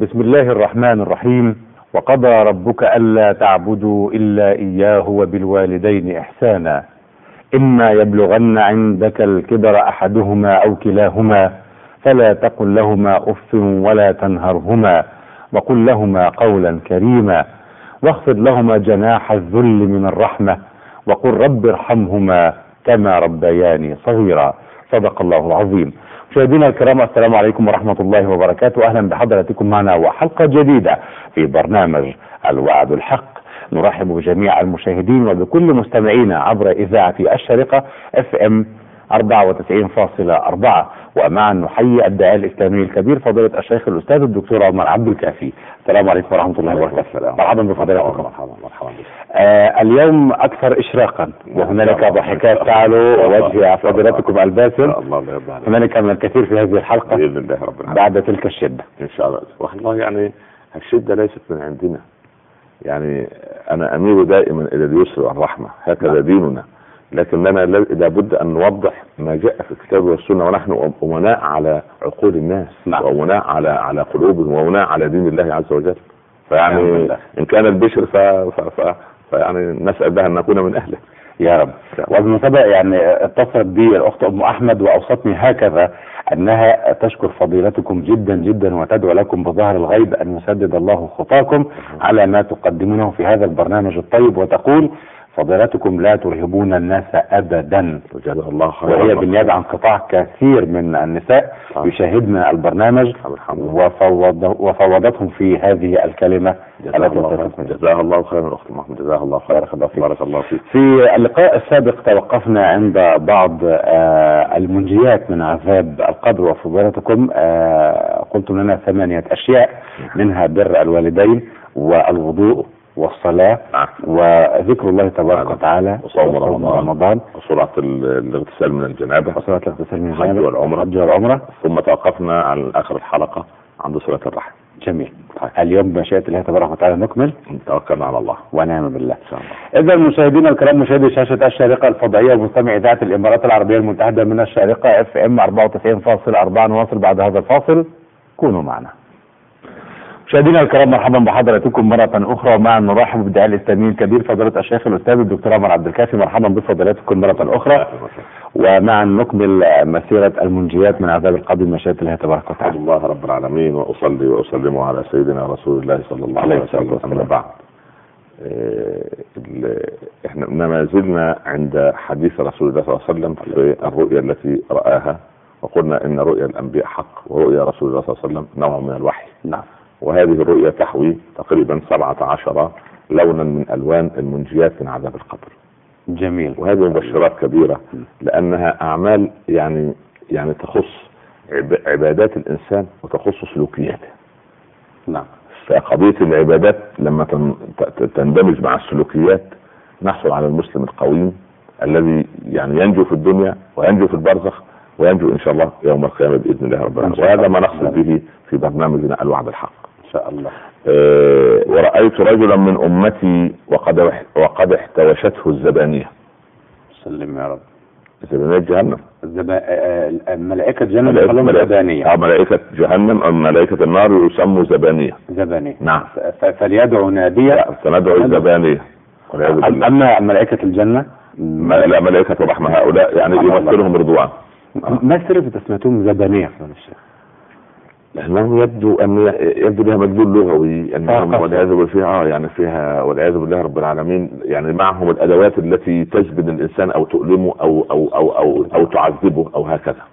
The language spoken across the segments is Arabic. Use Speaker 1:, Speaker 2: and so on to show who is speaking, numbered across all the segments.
Speaker 1: بسم الله الرحمن الرحيم. وقضى ربك ألا تعبدوا إلا إياه وبالوالدين إحسانا إما يبلغن عندك الكبر أحدهما أو كلاهما فلا تقل لهما أف ولا تنهرهما وقل لهما قولا كريما واخفض لهما جناح الذل من الرحمة وقل رب ارحمهما كما ربياني صغيرا. صدق الله العظيم. مشاهدينا الكرام، السلام عليكم ورحمة الله وبركاته. أهلا بحضراتكم معنا وحلقة جديدة في برنامج الوعد الحق. نرحب بجميع المشاهدين وبكل مستمعينا عبر إذاعة الشارقة FM 94.4، ومعا نحيي الداعية الإسلامي الكبير فضيلة الشيخ الأستاذ الدكتور عمر عبد الكافي. السلام عليكم ورحمة الله وبركاته. مرحبا بفضيلتكم.
Speaker 2: مرحبا.
Speaker 1: اليوم أكثر إشراقا وهنالك ضحكات تعلو وجه فضيلتكم الباسم. هنالك من الكثير في هذه الحلقة
Speaker 2: بإذن الله رب العالمين
Speaker 1: بعد تلك الشدة
Speaker 2: إن شاء الله. والله يعني الشدة ليست من عندنا، يعني أنا أميل دائما إلى اليسر والرحمة، هكذا ديننا، لكننا لابد أن نوضح ما جاء في الكتاب والسنة، ونحن أمناء على عقول الناس وأمناء على قلوبهم وأمناء على دين الله عز وجل. فيعني إن كان البشر فيعني نسأل بها أن نكون من أهله
Speaker 1: يا رب. وبالمناسبة يعني اتصلت بي الأخت أم أحمد وأوصتني هكذا أنها تشكر فضيلتكم جدا جدا وتدعو لكم بظهر الغيب أن يسدد الله خطاكم على ما تقدمونه في هذا البرنامج الطيب، وتقول فضيلتكم لا ترهبون الناس أبدا.
Speaker 2: جزاها الله خيرا.
Speaker 1: وهي بالنيابة عن قطاع كثير من النساء يشاهدنا البرنامج وفوضتهم في هذه الكلمة.
Speaker 2: جزاها الله خيرا أخت محمد، جزاها الله خيرا. بارك الله فيك.
Speaker 1: في اللقاء السابق توقفنا عند بعض المنجيات من عذاب القبر، وفضيلتكم قلتم لنا 8 أشياء، منها بر الوالدين والوضوء والصلاة وذكر الله تبارك وتعالى
Speaker 2: وصوم رمضان وسرعة الاغتسال من الجنابة
Speaker 1: الحج والعمرة.
Speaker 2: ثم توقفنا عن آخر الحلقة عند صلة الرحم.
Speaker 1: جميل. اليوم بمشيئة الله تبارك وتعالى نكمل.
Speaker 2: توكلنا على الله
Speaker 1: ونعم بالله. إذا مشاهدينا الكرام، مشاهدي شاشة الشارقة الفضائية ومستمعي إذاعة الإمارات العربية المتحدة من الشارقة FM 94.4، نواصل بعد هذا الفاصل، كونوا معنا. مشاهدينا الكرام، مرحبا بحضراتكم مرة أخرى، ومعا نرحب بالداعية الإسلامي الكبير فضيلة الشيخ الأستاذ الدكتور عمر عبد الكافي. مرحبا بفضيلتكم مرة أخرى، ومعا نكمل مسيرة المنجيات من عذاب القبر بمشيئة الله تبارك وتعالى.
Speaker 2: الله رب العالمين، وأصلي وأسلم على سيدنا رسول الله صلى الله عليه وسلم. أما بعد، احنا ما زلنا عند حديث رسول الله صلى الله عليه وسلم في الرؤيا التي رآها، وقلنا إن رؤيا الأنبياء حق ورؤيا رسول الله صلى الله عليه وسلم نوع من الوحي.
Speaker 1: نعم.
Speaker 2: وهذه الرؤيا تحوي تقريبا 17 لونا من ألوان المنجيات من عذاب القبر.
Speaker 1: جميل.
Speaker 2: وهذه مبشرات كبيرة، لأنها أعمال يعني تخص عبادات الإنسان وتخص سلوكياته.
Speaker 1: نعم.
Speaker 2: فقضية العبادات لما تندمج مع السلوكيات نحصل على المسلم القويم الذي يعني ينجو في الدنيا وينجو في البرزخ وينجو إن شاء الله يوم القيامة بإذن الله رب العالمين. وهذا ما نقصد به في برنامجنا الوعد الحق
Speaker 1: إن شاء الله.
Speaker 2: ورأيت رجلا من أمتي وقد احتوشته الزبانية.
Speaker 1: سلم يا رب.
Speaker 2: زبانية جهنم.
Speaker 1: ملائكة جهنم يقولون زبانية.
Speaker 2: ملائكة جهنم أو ملائكة النار يسموا زبانية. نعم.
Speaker 1: فليدعو نادية.
Speaker 2: فندعو الزبانية.
Speaker 1: أما ملائكة الجنة
Speaker 2: لا، ملائكة الرحمة هؤلاء يعني يمثلهم رضوان.
Speaker 1: ما السر في تسميتهم زبانية يا الشيخ؟
Speaker 2: لأنه يبدو لها مدلول لغوي أنهم والعياذ بالله يعني فيها والعياذ بالله رب العالمين، يعني معهم الأدوات التي تجبن الإنسان أو تؤلمه أو تعذبه أو هكذا.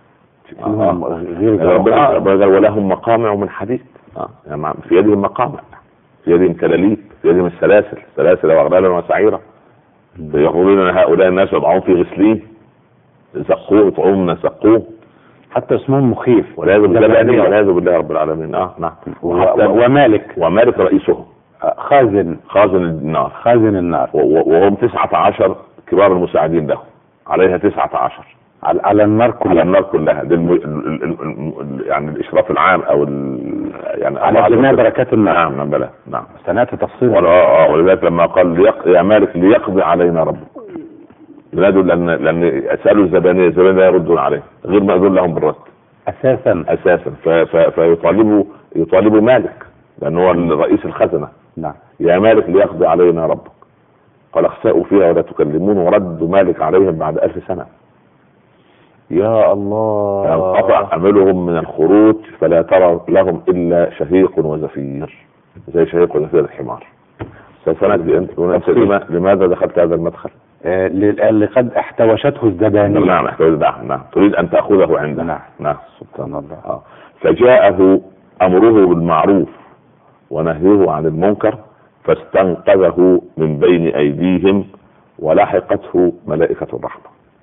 Speaker 2: ولهم مقامع من حديد، يعني في يدهم مقامع، في يدهم كلاليب، في يدهم سلاسل وأغلالا وسعيرة. يقولون هؤلاء الناس يضعون في غسلين زقوه طعومنا سقوه،
Speaker 1: حتى اسمهم مخيف
Speaker 2: والعياذ بالله رب العالمين. نعم. ومالك رئيسهم خازن النار وهم 19 كبار المساعدين له، عليها 19
Speaker 1: على النار
Speaker 2: كلها يعني الإشراف العام أو يعني
Speaker 1: على جميع بركات النار.
Speaker 2: نعم.
Speaker 1: سنأتي تفصيل.
Speaker 2: ولذلك لما قال يا مالك ليقضي علينا ربك، ينادوا لأن أسألوا الزبانية يردون عليه غير ما يقول لهم بالرد
Speaker 1: أساسا.
Speaker 2: فيطالبوا مالك لأنه هو رئيس الخزنة.
Speaker 1: نعم.
Speaker 2: يا مالك ليقضي علينا ربك قال اخسأوا فيها ولا تكلمون، وردوا مالك عليهم بعد 1000 سنة.
Speaker 1: يا الله.
Speaker 2: انقطع أملهم من الخروج فلا ترى لهم إلا شهيق وزفير، زي شهيق وزفير الحمار. سنجد أنت لماذا دخلت هذا المدخل؟
Speaker 1: اللي قد احتوشته الزبانية.
Speaker 2: نعم نعم. تريد أن تأخذه عندنا.
Speaker 1: نعم.
Speaker 2: نعم.
Speaker 1: سبحان الله.
Speaker 2: فجاءه أمره بالمعروف ونهيه عن المنكر فاستنقذه من بين أيديهم ولحقته ملائكة الرحمة.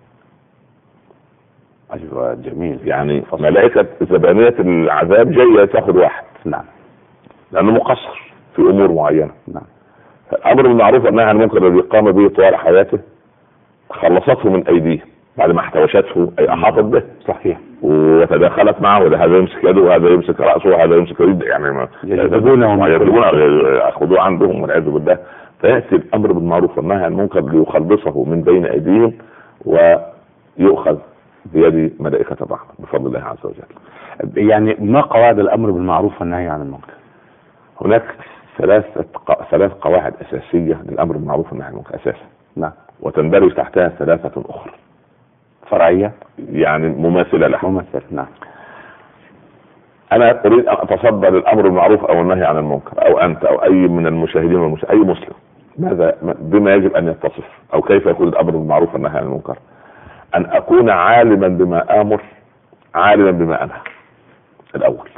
Speaker 1: أيوة جميل.
Speaker 2: يعني ملائكة زبانية العذاب جاية تأخذ واحد.
Speaker 1: نعم.
Speaker 2: لأنه مقصر في أمور معينة.
Speaker 1: نعم.
Speaker 2: الأمر بالمعروف والنهي عن المنكر الذي قام به طوال حياته خلصته من أيديه بعد ما احتوشته أي أحاطت به.
Speaker 1: صحيح.
Speaker 2: وتداخلت معه، هذا يمسك يده وهذا يمسك رأسه وهذا يمسك يده، يعني يجذبونه يأخذوه عندهم والعياذ بالله. فيأتي الأمر بالمعروف والنهي عن المنكر ليخلصه من بين أيديهم ويؤخذ بيد ملائكة الرحمة بفضل الله عز وجل.
Speaker 1: يعني ما قواعد الأمر بالمعروف والنهي عن المنكر؟
Speaker 2: هناك ثلاث قواعد أساسية للأمر بالمعروف والنهي عن المنكر أساسا.
Speaker 1: نعم.
Speaker 2: وتندرج تحتها 3 أخرى
Speaker 1: فرعية، يعني
Speaker 2: مماثلة لها.
Speaker 1: مماثلة. نعم.
Speaker 2: أنا أريد أن أتصدى للأمر بالمعروف أو النهي عن المنكر، أو أنت أو أي من المشاهدين أي مسلم، بما يجب أن يتصف أو كيف يكون الأمر بالمعروف والنهي عن المنكر؟ أن أكون عالما بما آمر عالما بما أنهى الأول.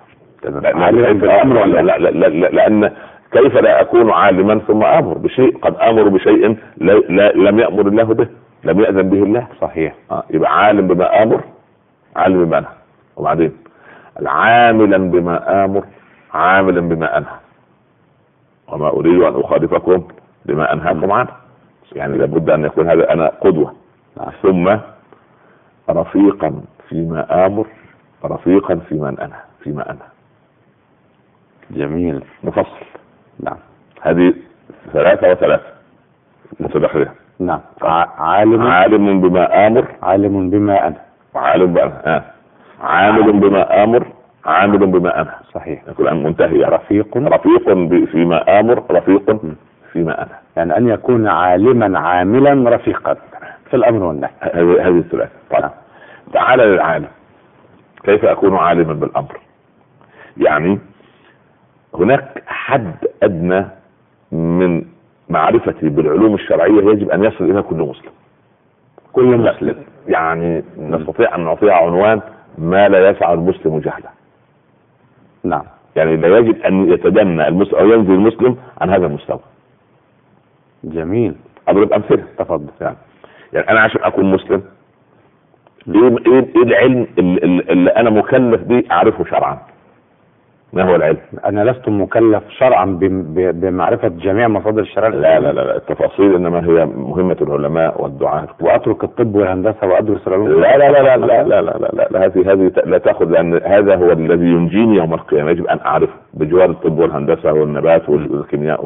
Speaker 2: لأن كيف لا أكون عالما ثم آمر بشيء قد آمر بشيء لم يأمر الله به، لم يأذن به الله.
Speaker 1: صحيح.
Speaker 2: يبقى عالم بما آمر عالم بما أنهى. وبعدين عاملا بما آمر عاملا بما أنهى. وما أريد أن أخالفكم بما أنهاكم عنه. يعني لابد أن يكون هذا أنا قدوة. ثم رفيقا فيما آمر رفيقا فيما أنهى.
Speaker 1: جميل.
Speaker 2: مفصل.
Speaker 1: نعم.
Speaker 2: هذه 3 متداخلة.
Speaker 1: نعم. عالم
Speaker 2: بما آمر
Speaker 1: عالم بما أنهى
Speaker 2: وعالم بما عامل بما آمر عامل بما أنهى.
Speaker 1: صحيح.
Speaker 2: يكون منتهي. رفيق فيما آمر رفيق فيما أنهى.
Speaker 1: يعني أن يكون عالما عاملا رفيقا في الأمر والنهي.
Speaker 2: هذه الثلاثة. طيب تعال للعالم. كيف أكون عالما بالأمر؟ يعني هناك حد أدنى من معرفتي بالعلوم الشرعية يجب أن يصل إلى كل مسلم. كل مسلم. يعني نستطيع أن نعطيها عنوان ما لا يسع المسلم جهله.
Speaker 1: نعم.
Speaker 2: يعني لا يجب أن يتدنى المسلم أو ينزل المسلم عن هذا المستوى.
Speaker 1: جميل.
Speaker 2: أضرب أمثلة.
Speaker 1: تفضل.
Speaker 2: يعني أنا عشان أكون مسلم إيه العلم اللي أنا مكلف به أعرفه شرعا؟ ما هو العلم؟
Speaker 1: أنا لست مكلف شرعا بمعرفة جميع مصادر الشرع.
Speaker 2: لا التفاصيل إنما هي مهمة العلماء والدعاة.
Speaker 1: وأترك الطب والهندسة وأدرس العلوم.
Speaker 2: لا هذه لا تأخذ، لأن هذا هو الذي ينجيني يوم القيامة. يجب أن أعرفه بجوار الطب والهندسة والنبات والكيمياء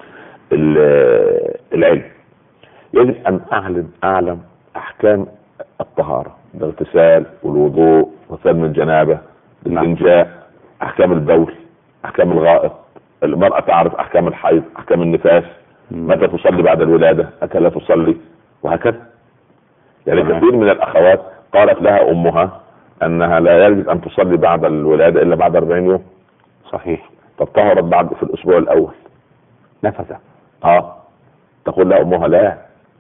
Speaker 2: العلم. يجب أن أعلم أحكام الطهارة، الاغتسال والوضوء وغسل من الجنابة، الإنجاء، أحكام البول، أحكام الغائط. المرأة تعرف أحكام الحيض، أحكام النفاس، متى تصلي بعد الولادة، متى لا تصلي، وهكذا. يعني كثير من الأخوات قالت لها أمها أنها لا يجب أن تصلي بعد الولادة إلا بعد 40 يوم.
Speaker 1: صحيح.
Speaker 2: تطهرت بعد في الأسبوع الأول
Speaker 1: نفسها.
Speaker 2: تقول لها أمها لا،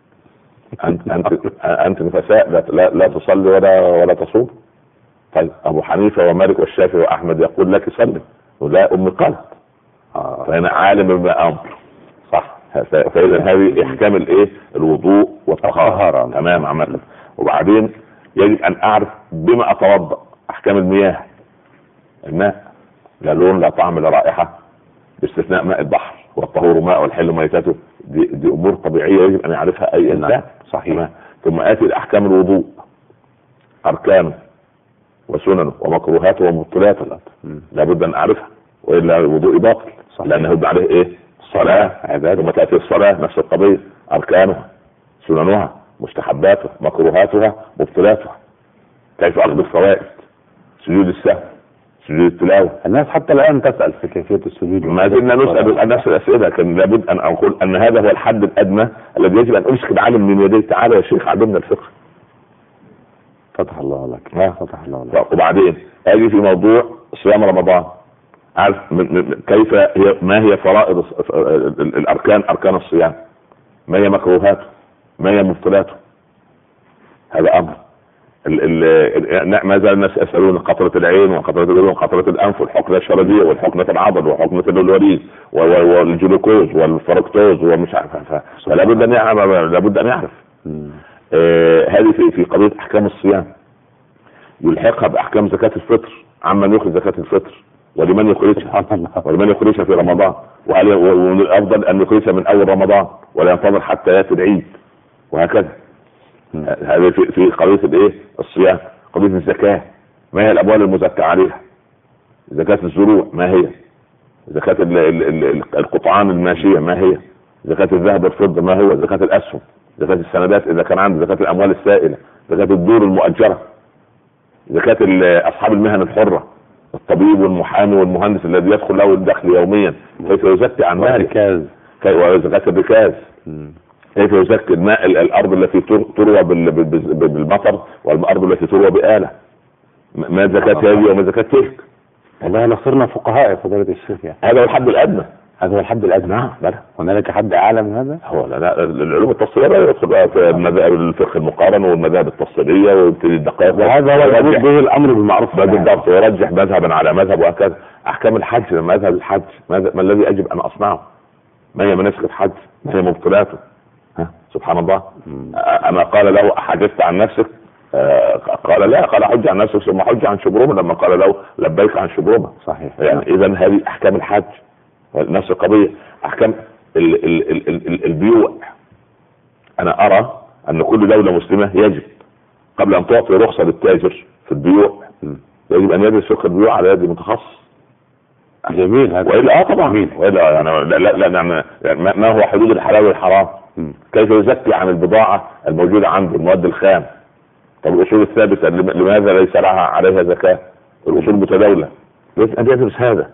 Speaker 2: أنت نفساء لا تصلي ولا تصوم. طيب أبو حنيفة ومالك والشافعي وأحمد يقول لك صلي، ولا أمي قالت. فهنا عالم بما أمر. صح. فإذا هذه أحكام الوضوء والطهارة. تمام عملا. وبعدين يجب أن أعرف بما أتوضأ، أحكام المياه. الماء لا لون لا طعم لا رائحة باستثناء ماء البحر، والطهور ماء والحل ميتته. دي أمور طبيعية يجب أن يعرفها أي إنسان.
Speaker 1: صحيح.
Speaker 2: ثم آتي الأحكام الوضوء، أركانه وسننه ومكروهاته ومبطلاته. لابد أن أعرفها وإلا الوضوء باطل. لأنه يبقى عليه الصلاة عبادة. ثم تأتي الصلاة نفس القضية، أركانها سننها مستحباتها مكروهاتها مبطلاتها. كيف أخذ الفوائد، سجود السهو، سجود التلاوة.
Speaker 1: الناس حتى الآن تسأل في كيفية السجود.
Speaker 2: ما زلنا نسأل نفس الأسئلة. كان لابد أن أقول أن هذا هو الحد الأدنى الذي يجب أن أمسك العالم من يديه. تعالى يا شيخ علمنا الفقه.
Speaker 1: فتح الله لك. فتح الله لك.
Speaker 2: وبعدين أجي في موضوع صيام رمضان. عارف كيف هي، ما هي فرائض الأركان، أركان الصيام، ما هي مكروهاته، ما هي مبطلاته. هذا أمر. ما زال الناس يسألون قطرة العين وقطرة العين وقطرة الأنف والحقنة الشرجية والحقنة العضل وحقنة الوريد والجلوكوز والفركتوز ومش عارف. فلا بد أن يعرف، لابد أن يعرف. هذه في قضية أحكام الصيام. يلحقها بأحكام زكاة الفطر، عمن يخرج زكاة الفطر ولمن يخرجها في رمضان، والأفضل أن يخرجها من أول رمضان ولا ينتظر حتى يأتي العيد، وهكذا. هذه في قضية الايه الصيام. قضية الزكاة، ما هي الأموال المزكى عليها؟ زكاة الزروع ما هي؟ زكاة القطعان الماشية ما هي؟ زكاة الذهب والفضة ما هو؟ زكاة الأسهم، زكاة السندات إذا كان عنده، زكاة الأموال السائلة، زكاة الدور المؤجرة، زكاة أصحاب المهن الحرة، الطبيب والمحامي والمهندس الذي يدخل له الدخل يوميا، كيف يزكي عن ماله؟ وزكاة الركاز، كيف يزكي الماء، الأرض التي تروى بالمطر والأرض التي تروى بآلة، ما زكاة هذه وما زكاة تلك.
Speaker 1: والله احنا صرنا فقهاء يا فضيلة الشيخ يعني.
Speaker 2: هذا هو الحد الأدنى.
Speaker 1: هذا هو الحد الأدنى. بلى هنالك حد أعلى من هذا؟
Speaker 2: هو لا العلوم التفصيلية يدخل في الفقه المقارن والمذاهب التفصيلية ويبتدي الدقائق،
Speaker 1: وهذا هو يرجح به الأمر بالمعروف
Speaker 2: بالضبط، ويرجح مذهبا على مذهب وهكذا. أحكام الحج، مذهب الحج، ما الذي يجب أن أصنعه؟ ما هي مناسك الحج؟ ما هي مبطلاته؟ سبحان الله. أما قال له حجزت عن نفسك؟ قال لا، قال حج عن نفسك ثم حج عن شبرمة لما قال له لبيك عن شبرمة.
Speaker 1: صحيح.
Speaker 2: يعني إذا هذه أحكام الحج. نفس القضية أحكام البيوع. أنا أرى أن كل دولة مسلمة يجب قبل أن تعطي رخصة للتاجر في البيوع يجب أن يدرس فقه البيوع على يد متخصص.
Speaker 1: جميل هذا.
Speaker 2: وإلا طبعا وإلا يعني لا ما هو حدود الحلال والحرام؟ كيف يزكي عن البضاعة الموجودة عنده، المواد الخام؟ طب الأصول الثابتة لماذا ليس لها عليها زكاة؟ الأصول المتداولة ليس أن يدرس هذا.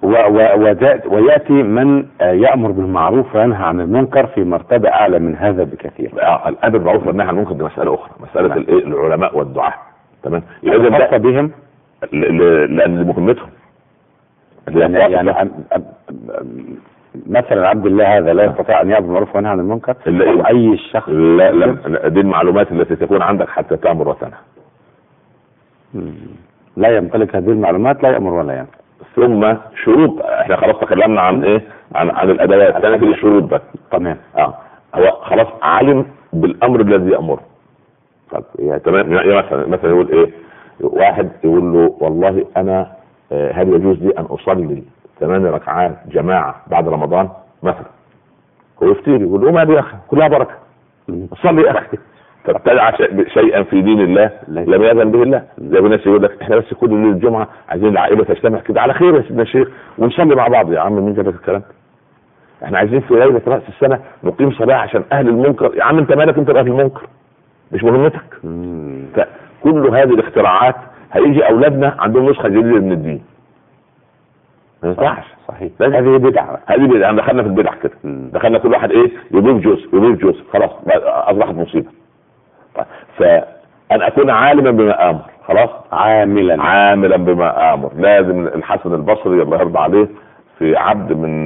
Speaker 1: ويأتي من يأمر بالمعروف وينهى عن المنكر في مرتبة أعلى من هذا بكثير.
Speaker 2: الأمر بالمعروف والنهي عن المنكر دي مسألة أخرى، مسألة العلماء والدعاة. تمام.
Speaker 1: خاصة بهم
Speaker 2: لأن مهمتهم
Speaker 1: يعني مثلا عبد الله هذا لا يستطيع ان يأمر بالمعروف وينهى عن المنكر، او اي شخص.
Speaker 2: لا دي المعلومات التي تكون عندك حتى تأمر وتنهى.
Speaker 1: لا يمتلك هذه المعلومات لا يأمر ولا ينهى.
Speaker 2: ثم شروط، احنا خلاص تكلمنا عن ايه، عن الادوات. كانت الشروط بس.
Speaker 1: تمام.
Speaker 2: هو خلاص علم بالامر الذي يأمره. تمام. مثلا يقول ايه، واحد يقول له والله انا هل يجوز لي ان اصلي 8 ركعات جماعة بعد رمضان مثلا؟ هو يفتير يقول له ما دي يا اخي كلها بركة، صلي يا اخي. فابتدع شيئا في دين الله لم يأذن به الله. زي الناس يقول لك احنا بس كل ليله الجمعة عايزين العائلة تجتمع كده على خير يا سيدنا الشيخ ونصلي مع بعض. يا عم مين جاب لك الكلام؟ احنا عايزين في ليلة رأس السنة نقيم صلاة عشان اهل المنكر. يا عم انت مالك انت اهل المنكر؟ مش مهمتك. فكل هذه الاختراعات هيجي اولادنا عندهم نسخة جديدة من الدين. ما ينفعش.
Speaker 1: صحيح. هذه بدعة.
Speaker 2: دخلنا في البدع كده. دخلنا كل واحد ايه يضيف جزء خلاص اصبحت مصيبة. فأن أكون عالما بما آمر، خلاص عاملا بما آمر. لازم الحسن البصري الله يرضى عليه في عبد من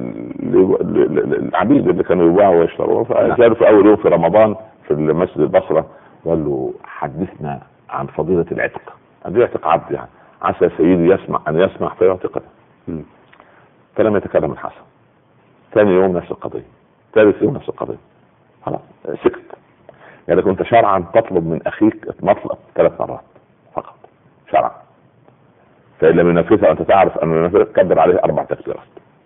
Speaker 2: العبيد اللي كانوا يباعوا ويشتروا، فجاء في أول يوم في رمضان في المسجد البصرة وقال له حدثنا عن فضيلة العتق. أن يعتق عبد يعني عسى سيدي يسمع فيعتقه. فلم يتكلم الحسن. ثاني يوم نفس القضية، ثالث يوم نفس القضية، خلاص سكت. يعني كنت شرعا تطلب من اخيك مطلب 3 مرات فقط شرعا، فإن لم ينفذها انت تعرف ان ينفذها تكبر عليه 4 تكبيرات.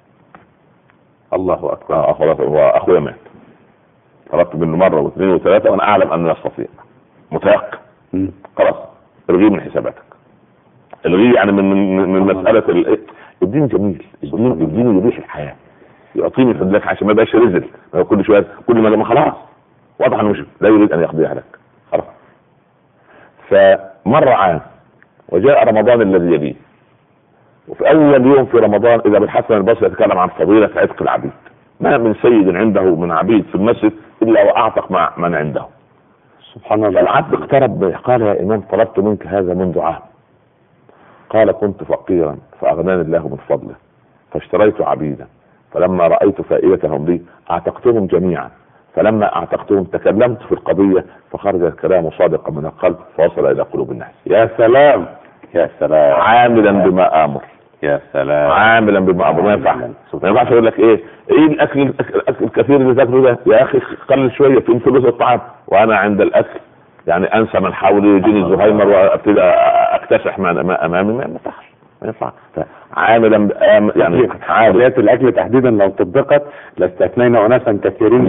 Speaker 2: الله اكبر. خلاص واخويا مات، طلبت منه مرة و2 و3 وانا اعلم انه يستطيع متيقن. خلاص الغيه من حساباتك. الغيه يعني من مسألة الدين جميل. الدين يريح الحياة، يعطيني فضلك عشان ما يبقاش رزل كل شوية كل ما خلاص واضح انه مش لا يريد ان يقضيها لك خلاص. فمر عام وجاء رمضان الذي يليه وفي اول يوم في رمضان اذا بالحسن البصري يتكلم عن فضيلة عتق العبيد. ما من سيد عنده من عبيد في المسجد الا واعتق مع من عنده.
Speaker 3: سبحان الله.
Speaker 2: العبد اقترب قال يا امام طلبت منك هذا منذ عام. قال كنت فقيرا فاغناني الله من فضله فاشتريت عبيدا، فلما رايت فائدتهم لي اعتقتهم جميعا، فلما اعتقتهم تكلمت في القضيه فخرج الكلام صادقا من القلب فوصل الى قلوب الناس.
Speaker 3: يا سلام يا سلام.
Speaker 2: عاملا بما امر.
Speaker 3: يا سلام.
Speaker 2: عاملا بما امر. ما ينفعش اقول لك ايه الاكل الكثير اللي تاكله ده يا اخي قلل شويه في ثلث الطعام، وانا عند الاكل يعني انسى من حولي يجيني الزهايمر وابتدي اكتسح ما امامي. ما ينفعش. عاملا يعني
Speaker 3: عملية الاكل تحديدا لو طبقت لاستثنينا اناسا كثيرين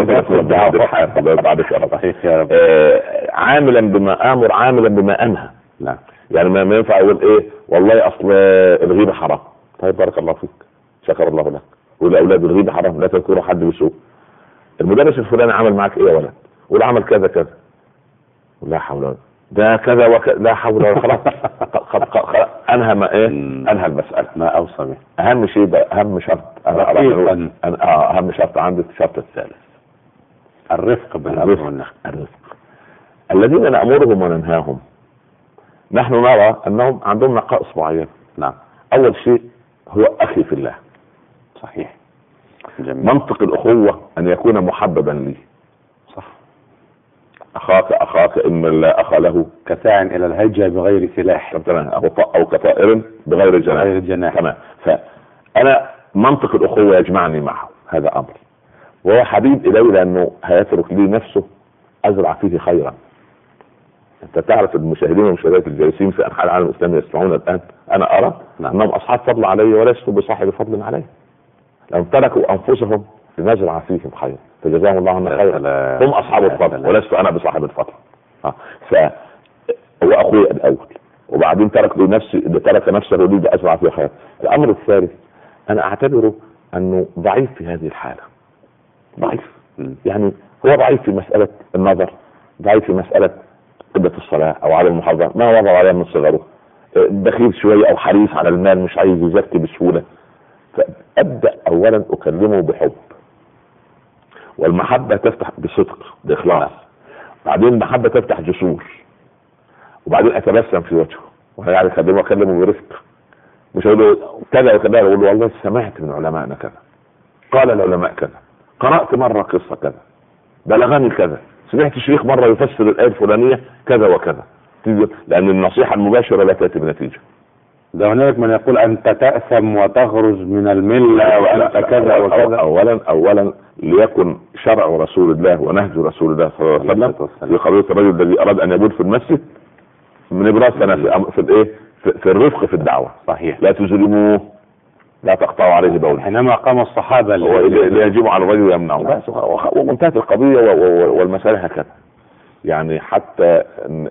Speaker 2: عاملا بما امر عاملا بما انهى.
Speaker 3: نعم.
Speaker 2: يعني ما ينفع يقول ايه والله اصل الغيبه حرام. طيب بارك الله فيك شكر الله لك. والاولاد الغيبه حرام لا تذكروا حد بسوء. المدرس الفلاني عمل معك ايه يا ولد؟ ولا عمل كذا كذا. لا حول ولا ده كذا وكذا لا حول ولا خلاص. انهى ما ايه انهى المساله.
Speaker 3: ما اوصى به.
Speaker 2: اهم شيء بقى اهم شرط اهم شرط عندي الشرط الثالث
Speaker 3: الرفق بالامر والنهي.
Speaker 2: الرفق. الذين نامرهم وننهاهم نحن نرى انهم عندهم نقائص معينه.
Speaker 3: نعم.
Speaker 2: اول شيء هو اخي في الله.
Speaker 3: صحيح. جميل.
Speaker 2: منطق الاخوه ان يكون محببا لي.
Speaker 3: صح.
Speaker 2: اخاك ان لا اخ له
Speaker 3: كساع الى الهجة بغير سلاح
Speaker 2: او كطائر بغير جناح. تمام. فانا منطق الاخوه يجمعني معه هذا امر، وهو حبيب الي لانه هيترك لي نفسه ازرع فيه خيرا. انت تعرف المشاهدين والمشاهدات الجالسين في انحاء العالم الاسلامي يسمعون الان انا ارى انهم اصحاب فضل علي ولست بصاحب فضل علي. لو تركوا انفسهم لنزرع فيهم خير فجزاهم الله عنا خيرا. هم اصحاب الفضل ولست انا بصاحب الفضل. فهو اخوي الاول، وبعدين ترك نفسه يريد ازرع فيه خير. الامر الثالث انا اعتبره انه ضعيف في هذه الحاله. ضعيف يعني هو ضعيف في مساله النظر، ضعيف في مساله قبة الصلاة او على المحافظة، ما وضع عليها من صغره، بخيل شوية او حريص على المال مش عايز يزكي بسهولة. فابدأ اولا اكلمه بحب، والمحبة تفتح بصدق باخلاص، بعدين المحبة تفتح جسور، وبعدين اتبسم في وجهه وهي اكلمه برفق. مش اقول له كذا وكذا، اقول له والله سمعت من علمائنا كذا، قال العلماء كذا، قرأت مرة قصة كذا، بلغني كذا، سمعت الشيخ مرة يفسر الآية الفلانية كذا وكذا. لأن النصيحة المباشرة لا تأتي بنتيجة.
Speaker 3: ده هناك من يقول أنت تأثم وتخرج من الملة وأنت كذا وكذا.
Speaker 2: أولا ليكن شرع رسول الله ونهج رسول الله صلى الله عليه وسلم في قضية الرجل الذي أراد أن يبول في المسجد من إبراسنا في الرفق في الدعوة.
Speaker 3: صحيح.
Speaker 2: لا تظلموه، لا تقطعوا عليه بول.
Speaker 3: حينما قام الصحابة
Speaker 2: اللي يجب على الرجل يمنعه وانتهت القضية والمسألة هكذا. يعني حتى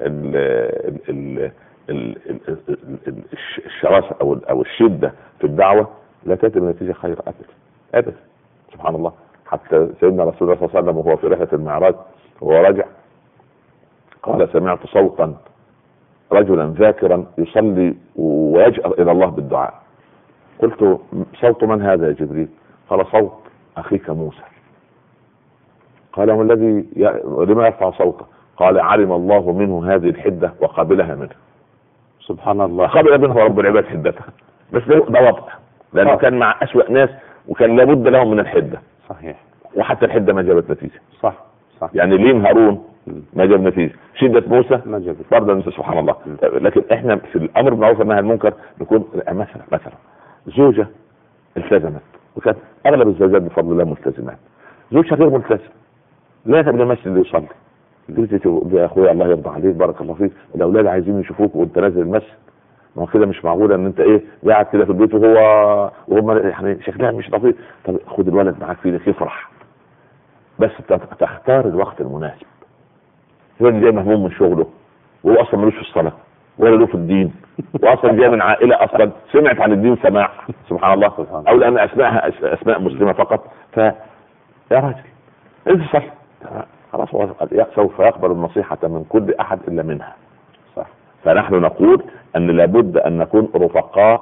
Speaker 2: الشراسة او الشدة في الدعوة لا تأتي بنتيجة خير ابدا. سبحان الله. حتى سيدنا رسول الله صلى الله عليه وسلم وهو في رحلة المعراج وهو راجع قال سمعت صوتا رجلا ذاكرا يصلي ويجأر الى الله بالدعاء. قلت صوت من هذا يا جبريل؟ قال صوت اخيك موسى. قال ما الذي لما يرفع صوته؟ قال علم الله منه هذه الحدة وقابلها منه.
Speaker 3: سبحان الله.
Speaker 2: قابل منه رب العباد حدتها، بس ده وضع لانه كان مع اسوأ ناس وكان لابد لهم من الحدة.
Speaker 3: صحيح.
Speaker 2: وحتى الحدة ما جابت نتيجة.
Speaker 3: صح.
Speaker 2: يعني لين هارون ما جاب نتيجة، شدة موسى
Speaker 3: ما جابت
Speaker 2: برضه. سبحان الله. لكن احنا في الامر بالمعروف والنهي عن المنكر نكون مثلا زوجة التزمت، وكانت اغلب الزوجات بفضل الله ملتزمات، زوجها غير ملتزم لا تبقى المسجد يصلي، قلت يا اخويا الله يرضى عليك بارك الله فيك الاولاد عايزين يشوفوك وانت نازل المسجد، ما هو كده مش معقول ان انت قاعد كده في البيت وهم يعني شكلها مش لطيف. طب خد الولد معاك فيك يفرح، بس تختار الوقت المناسب. الولد جاي مهموم من شغله وهو اصلا ملوش في الصلاه ولا له في الدين، واصلا جاي من عائله اصلا سمعت عن الدين سماع سبحان الله، او لان اسماءها اسماء مسلمه فقط. يا راجل انت صح خلاص، سوف يقبل النصيحه من كل احد الا منها. صح. فنحن نقول ان لابد ان نكون رفقاء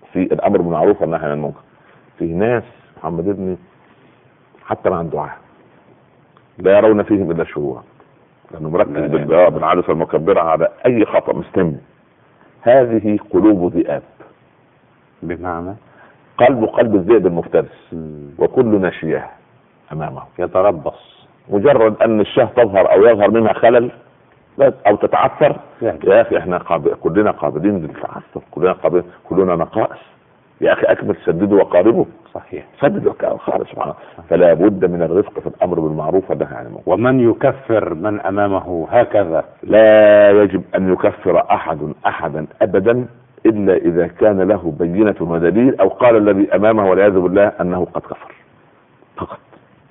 Speaker 2: في الامر بالمعروف والنهي عن المنكر. في ناس محمد ابني حتى مع الدعاء لا يرون فيهم الا شرورا، لانه مركز بالعادة المكبرة على اي خطأ مستمر. هذه قلوب ذئاب،
Speaker 3: بمعنى
Speaker 2: قلب الذئب المفترس، وكل ناشياه امامه
Speaker 3: يتربص.
Speaker 2: مجرد ان الشاه تظهر او يظهر منها خلل او تتعثر، يا اخي احنا كلنا قابلين للتعثر، كلنا قابلين، كلنا نقائص. يا اخي اكمل سددوا وقاربوا.
Speaker 3: صحيح،
Speaker 2: سددوا وقاربوا سبحانه. فلا بد من الرفق في الامر بالمعروف والنهي عن المنكر.
Speaker 3: ومن يكفر من امامه هكذا
Speaker 2: لا يجب ان يكفر احدا ابدا الا اذا كان له بينة ودليل، او قال الذي امامه والعياذ بالله انه قد كفر فقط.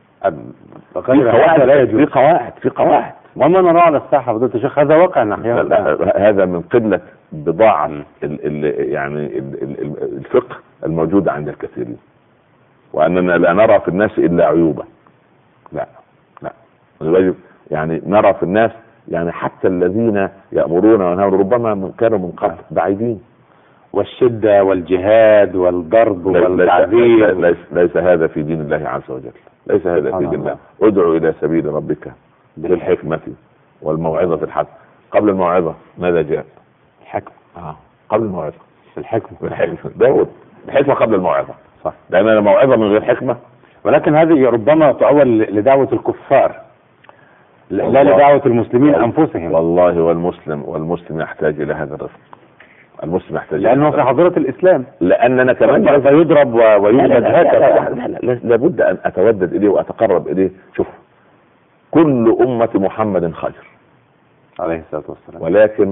Speaker 2: في قواعد
Speaker 3: وما نرى على الساحه فضيلة الشيخ هذا واقع نحن.
Speaker 2: هذا من قله بضاعه يعني الفقه الموجود عند الكثيرين، واننا لا نرى في الناس الا عيوبا. لا يجب يعني نرى في الناس، يعني حتى الذين يأمرون وينهون ربما كانوا من قبل بعيدين.
Speaker 3: والشدة والجهاد والضرب والتعذيب
Speaker 2: ليس هذا في دين الله عز وجل، ليس هذا في دين الله. ادعو الى سبيل ربك بالحكمة والموعظة الحسنة. قبل الموعظة ماذا جاء؟
Speaker 3: الحكمة.
Speaker 2: قبل الموعظة
Speaker 3: الحكمة.
Speaker 2: داود الحكمة قبل الموعظة.
Speaker 3: صح.
Speaker 2: لأن الموعظة من غير حكمة،
Speaker 3: ولكن هذه ربما تعول لدعوة الكفار لا لدعوة المسلمين أنفسهم.
Speaker 2: والله والمسلم يحتاج إلى هذا الرفق. المسلم يحتاج،
Speaker 3: لأنه في حضرة الإسلام،
Speaker 2: لأننا كمان
Speaker 3: يضرب ويوجد هكذا.
Speaker 2: لابد أن أتودد إليه وأتقرب إليه. شوف، كل أمة محمد خير
Speaker 3: عليه الصلاة والسلام،
Speaker 2: ولكن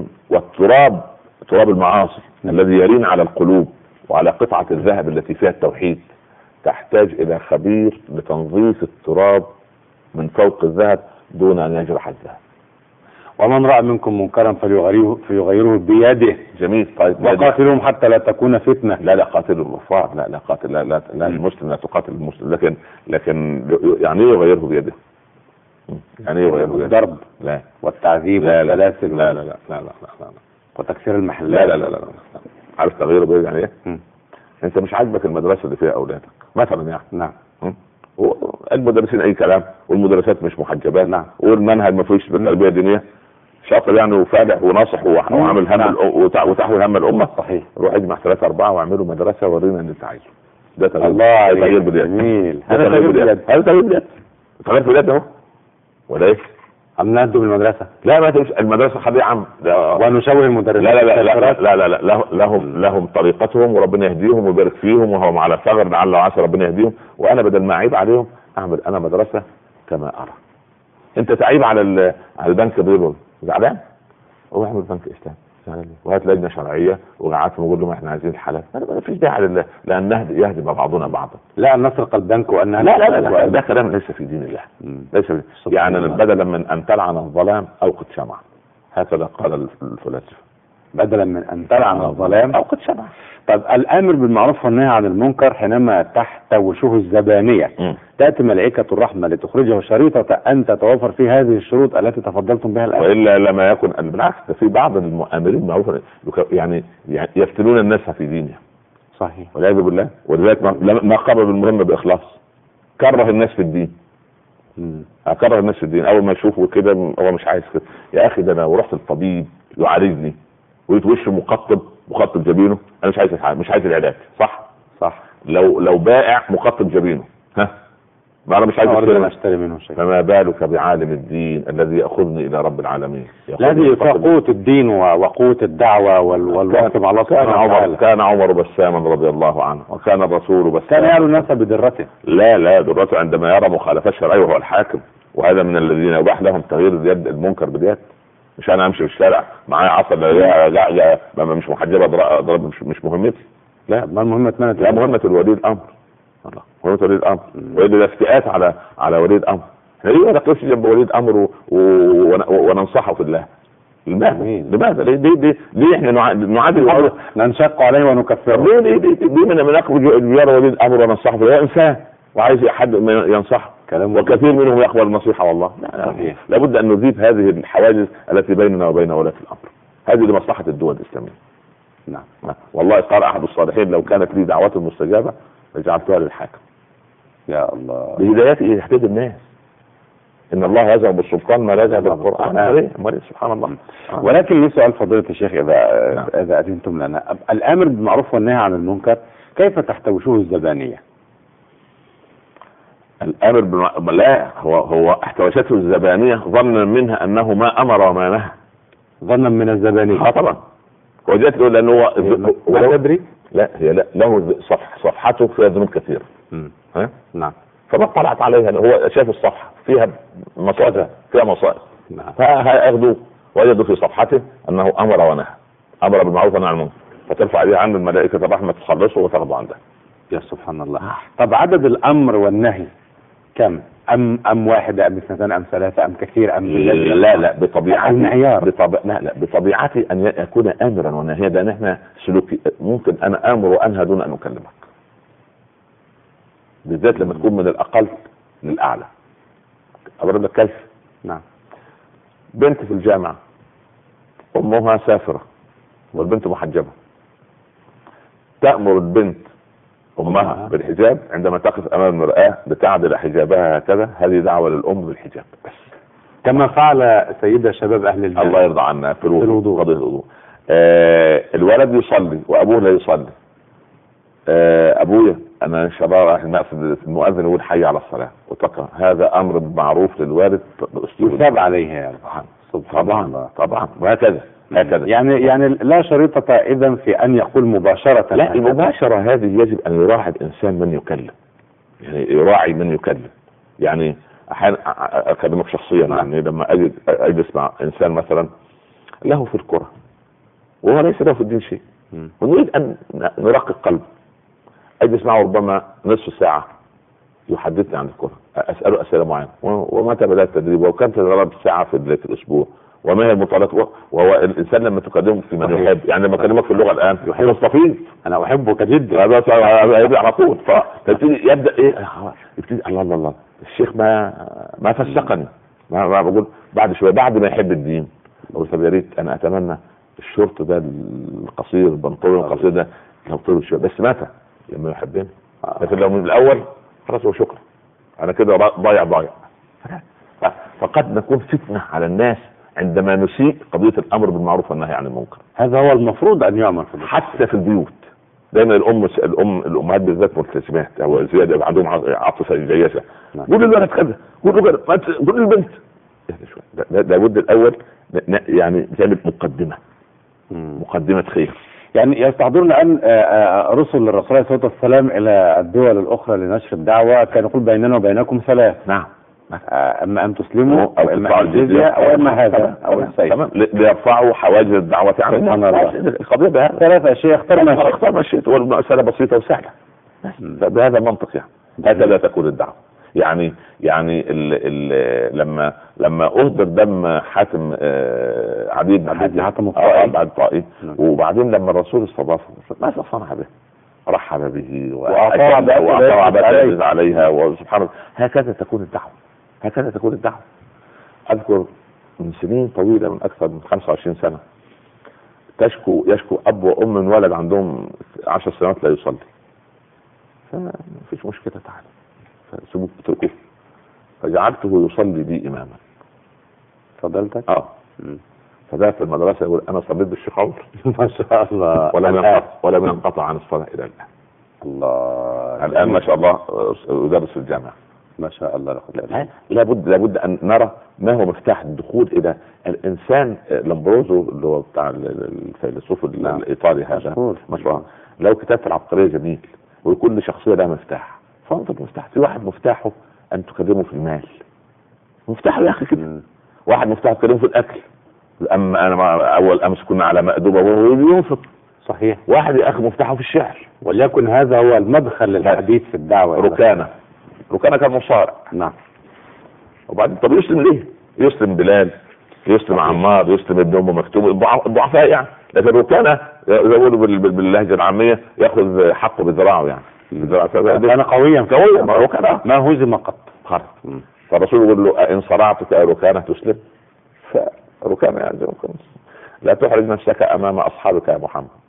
Speaker 2: تراب المعاصي الذي يرين على القلوب وعلى قطعة الذهب التي فيها التوحيد تحتاج إلى خبير لتنظيف التراب من فوق الذهب دون أن يجرح الذهب.
Speaker 3: ومن رأى منكم منكرا فليغيره بيده.
Speaker 2: جميل. طيب،
Speaker 3: وقاتلهم حتى لا تكون فتنة.
Speaker 2: لا قاتل الكفار، لا قاتل، لا المسلم لا تقاتل المسلم، لكن يعني ايه يغيره بيده؟ يعني ايه يغيره بيده؟
Speaker 3: الضرب
Speaker 2: لا
Speaker 3: والتعذيب والسلاسل
Speaker 2: لا لا لا لا
Speaker 3: وتكسير المحلات.
Speaker 2: لا. عارف تغييره بيده يعني ايه؟ انت مش عاجبك المدرسة اللي فيها اولادك مثلا يعني.
Speaker 3: نعم.
Speaker 2: المدرسين اي كلام، والمدرسات مش محجبات.
Speaker 3: نعم.
Speaker 2: والمنهج ما فيش بالتربيه الدينيه. شاطر يعني وفالح وناصح وعامل هم وتحوي هم الامه.
Speaker 3: صحيح.
Speaker 2: روح اجمع 3 4 واعملوا مدرسه ورينا اللي انت عايزه. ده تغيير.
Speaker 3: الله عليك.
Speaker 2: تغيير باليد.
Speaker 3: هذا تغيير باليد.
Speaker 2: تغيير باليد اهو. ولا ايه؟
Speaker 3: عم نهدوا بالمدرسه؟
Speaker 2: لا ما تمشي المدرسه خليه عم
Speaker 3: ونشوه المدرسين.
Speaker 2: لا لهم طريقتهم وربنا يهديهم ويبارك فيهم وهم على ثغر لعل وعسى ربنا يهديهم. وانا بدل ما اعيب عليهم اعمل انا مدرسه كما ارى. انت تعيب على البنك بيرول زعلان، هو اعمل بنك اسلامي زعلان، وهات لجنه شرعيه وقعدت ونقول لهم احنا عايزين الحلال. ما فيش داعي لان يهدي بعضنا بعضا.
Speaker 3: لا ان نسرق البنك وان
Speaker 2: لا ده كلام ليس في دين الله. ليس يعني بدلا من ان تلعن الظلام اوقد شمعا، هكذا قال الفلاسفه.
Speaker 3: بدلا من ان تلعن الظلام
Speaker 2: اوقد شمعا.
Speaker 3: طب الامر بالمعروف والنهي عن المنكر حينما تحت وجوه الزبانيه تاتي ملائكه الرحمه لتخرجه شريطه ان تتوفر فيه هذه الشروط التي تفضلتم بها الان.
Speaker 2: والا لما يكن بالعكس، ده في بعض المؤامرين بالمعروف يعني يفتنون الناس في دينهم.
Speaker 3: صحيح
Speaker 2: والعياذ بالله. ولذلك ما قبل المهم باخلاص كره الناس في الدين. كره الناس في الدين. اول ما يشوفوا كده هو مش عايز كده. يا اخي ده انا ورحت الطبيب يعالجني ولقيت وشه مقطب جبينه، انا مش عايز العلاج. صح. لو بائع مقطب جبينه ما انا مش عايز
Speaker 3: اشتري منه شيء.
Speaker 2: فما بالك بعالم الدين الذي ياخذني الى رب العالمين.
Speaker 3: الذي قوة الدين وقوة الدعوة والوقت مع الله سبحانه وتعالى.
Speaker 2: كان عمر بساما رضي الله عنه، وكان الرسول بساما.
Speaker 3: كان يعلو الناس بدرته.
Speaker 2: لا درته عندما يرى مخالفات شرعيه وهو الحاكم. وهذا من الذين يباح لهم تغيير اليد المنكر باليد. مش انا امشي في الشارع معايا عصا مش محجبه اضرب مش مهمتي.
Speaker 3: لا ما المهمة
Speaker 2: لا مهمة ولي الامر. الله مهمة ولي الامر. واذا الافتئات على ولي الامر. احنا ليه ما نقفش جنب ولي الامر وننصحه في الله؟ لماذا؟ ليه احنا نعادل
Speaker 3: ننشق عليه ونكفره؟
Speaker 2: ليه من نخرج يرى ولي الامر وننصحه؟ هو انسان وعايز حد ينصحه. وكثير منهم يقبل النصيحة والله. لابد ان نذيب هذه الحواجز التي بيننا وبين ولاة الامر. هذه لمصلحة الدول الاسلامية.
Speaker 3: نعم.
Speaker 2: والله قال احد الصالحين لو كانت لي دعوة مستجابة لجعلتها للحاكم.
Speaker 3: يا الله.
Speaker 2: بهدايته يهتدي الناس. ان الله يذهب بالسلطان ما لا يذهب بالقرآن. سبحان الله.
Speaker 3: ولكن لي سؤال فضيلة الشيخ اذا اذنتم لنا، الامر بالمعروف والنهي عن المنكر كيف تحتوشه الزبانية؟
Speaker 2: الامر لا، هو احتوشته الزبانية ظنا منها انه ما امر وما نهى.
Speaker 3: ظنا من الزبانية.
Speaker 2: طبعا. وجدت له لانه هو
Speaker 3: ما تدري؟
Speaker 2: لا، هي له صفحته فيها ذنوب كثيرة. ها؟
Speaker 3: نعم.
Speaker 2: فما طلعت عليها، هو شاف الصفحة فيها مصائب،
Speaker 3: نعم.
Speaker 2: فاخذوه وجدوا في صفحته انه امر ونهى، امر بالمعروف ونهى عن المنكر، فترفع عليه عنه الملائكة الرحمة تخلصه وتاخذه عنده.
Speaker 3: يا سبحان الله. طب عدد الامر والنهي كم؟ ام واحدة ام اثنتين ام ثلاثة ام كثير ام
Speaker 2: لا بطبيعتي
Speaker 3: المعيار
Speaker 2: بطبيعتي ان يكون امرا ونهيا، لان احنا سلوكي ممكن انا امر وانهى دون ان اكلمك، بالذات لما تكون من الاقل للاعلى. اضرب لك كيف.
Speaker 3: نعم.
Speaker 2: بنت في الجامعة امها سافرة والبنت محجبة، تأمر البنت امها بالحجاب عندما تقف امام المرآة بتعدل حجابها هكذا، هذه دعوة للام بالحجاب بس،
Speaker 3: كما فعل سيدة شباب اهل الجنة
Speaker 2: الله يرضى عنا في الوضوء. قضية الوضوء. الولد يصلي وابوه لا يصلي. ابويا انا ان شاء الله رايح المقصد المؤذن يقول حي على الصلاة وتقرأ، هذا امر معروف للوالد
Speaker 3: يثاب عليه يعني.
Speaker 2: طبعا وهكذا.
Speaker 3: يعني لا شريطة اذا في ان يقول مباشرة.
Speaker 2: لا، المباشرة هذه يجب ان يراعي الانسان من يكلم، يعني يراعي من يكلم. يعني احيانا اكلمك شخصيا، يعني لما اجلس مع انسان مثلا له في الكرة وهو ليس له في الدين شيء ونريد ان نرقق قلبه، اجلس معه ربما نصف ساعة يحدثني عن الكرة، اسأله اسئلة معينة، ومتى بدأت التدريب، وكم تدربت ساعة في الاسبوع، وما هي المطالبات. وهو الانسان لما تكلمه في من يحب، يعني لما اكلمك في اللغة الان يحب الصفيد،
Speaker 3: انا احبك جدا،
Speaker 2: هذا على طول. فتبتدي يبدأ ايه، يبتدي الله الشيخ ما فسقني، ما بقول بعد شوية بعد ما يحب الدين اقول طب يا ريت انا اتمنى الشورت ده القصير، البنطلون القصير ده لو طول شوية، بس متى لما يحبني. لكن لو من الاول خلاص وشكرا، انا كده ضايع. فقد نكون فتنة على الناس عندما نسيء قضية الامر بالمعروف والنهي عن المنكر.
Speaker 3: هذا هو المفروض ان يعمل
Speaker 2: حتى في البيوت. دايما الامهات بالذات ملتزمات او زيادة عندهم عاطفة جياشة، قول للولد كذا، قول للبنت لابد الاول يعني تعمل مقدمة خير.
Speaker 3: يعني يستحضرون الآن رسل للرسول عليه الصلاة والسلام إلى الدول الأخرى لنشر الدعوة، كان يقول بيننا وبينكم ثلاث.
Speaker 2: نعم.
Speaker 3: أما أن تسلموا أو إما الجزية أو إما هذا أو السيف.
Speaker 2: تمام. ليرفعوا حواجز الدعوة عنه.
Speaker 3: سبحان الله.
Speaker 2: القضية بهذا.
Speaker 3: ثلاث أشياء اختار
Speaker 2: ما شئت، والمسألة بسيطة وسهلة. بهذا المنطق يعني. هكذا تكون الدعوة. يعني لما اهدر دم حاتم عدي بن حاتم الطائي، وبعدين لما الرسول استضافه ماذا صنع به؟ رحب به وأطاع عليها، وسبحان الله. هكذا تكون الدعوة. اذكر من سنين طويلة، من اكثر من 25 سنة، يشكو اب وام من ولد عندهم 10 سنوات لا يصلي، فمفيش مشكلة، تعالى فسيبوك تركوه، فجعلته يصلي بي اماما.
Speaker 3: فضلتك؟
Speaker 2: فده في المدرسة يقول انا صليت بالشيخ عمر
Speaker 3: ما شاء الله،
Speaker 2: ولم ينقطع عن الصلاة الى الان.
Speaker 3: الله.
Speaker 2: الان ما شاء الله يدرس في الجامعة
Speaker 3: ما شاء الله.
Speaker 2: لابد ان نرى ما هو مفتاح الدخول الى الانسان. لامبروزو اللي هو بتاع الفيلسوف الايطالي هذا مشروع لو كتابة العبقرية جميل، وكل شخصية لها مفتاح، فانظر المفتاح. في واحد مفتاحه ان تكلمه في المال، مفتاحه يا اخي كده. واحد مفتاحه تكلمه في الاكل، اما انا اول امس كنا على مأدبة وهو بينفق.
Speaker 3: صحيح.
Speaker 2: واحد يا اخي مفتاحه في الشعر،
Speaker 3: وليكن هذا هو المدخل للحديث في الدعوة.
Speaker 2: ركانة كان مصارع.
Speaker 3: نعم.
Speaker 2: وبعدين طب يسلم ليه؟ يسلم بلال، يسلم عمار، يسلم ابن ام مكتوم، الضعفاء يعني. لكن ركانة يقولوا باللهجة العامية ياخذ حقه بذراعه يعني.
Speaker 3: انا قويا
Speaker 2: ركانة
Speaker 3: ما هزم قط.
Speaker 2: فالرسول يقول له ان صرعتك يا ركانة تسلم. فركانة يعني لا تحرج نفسك امام اصحابك يا محمد،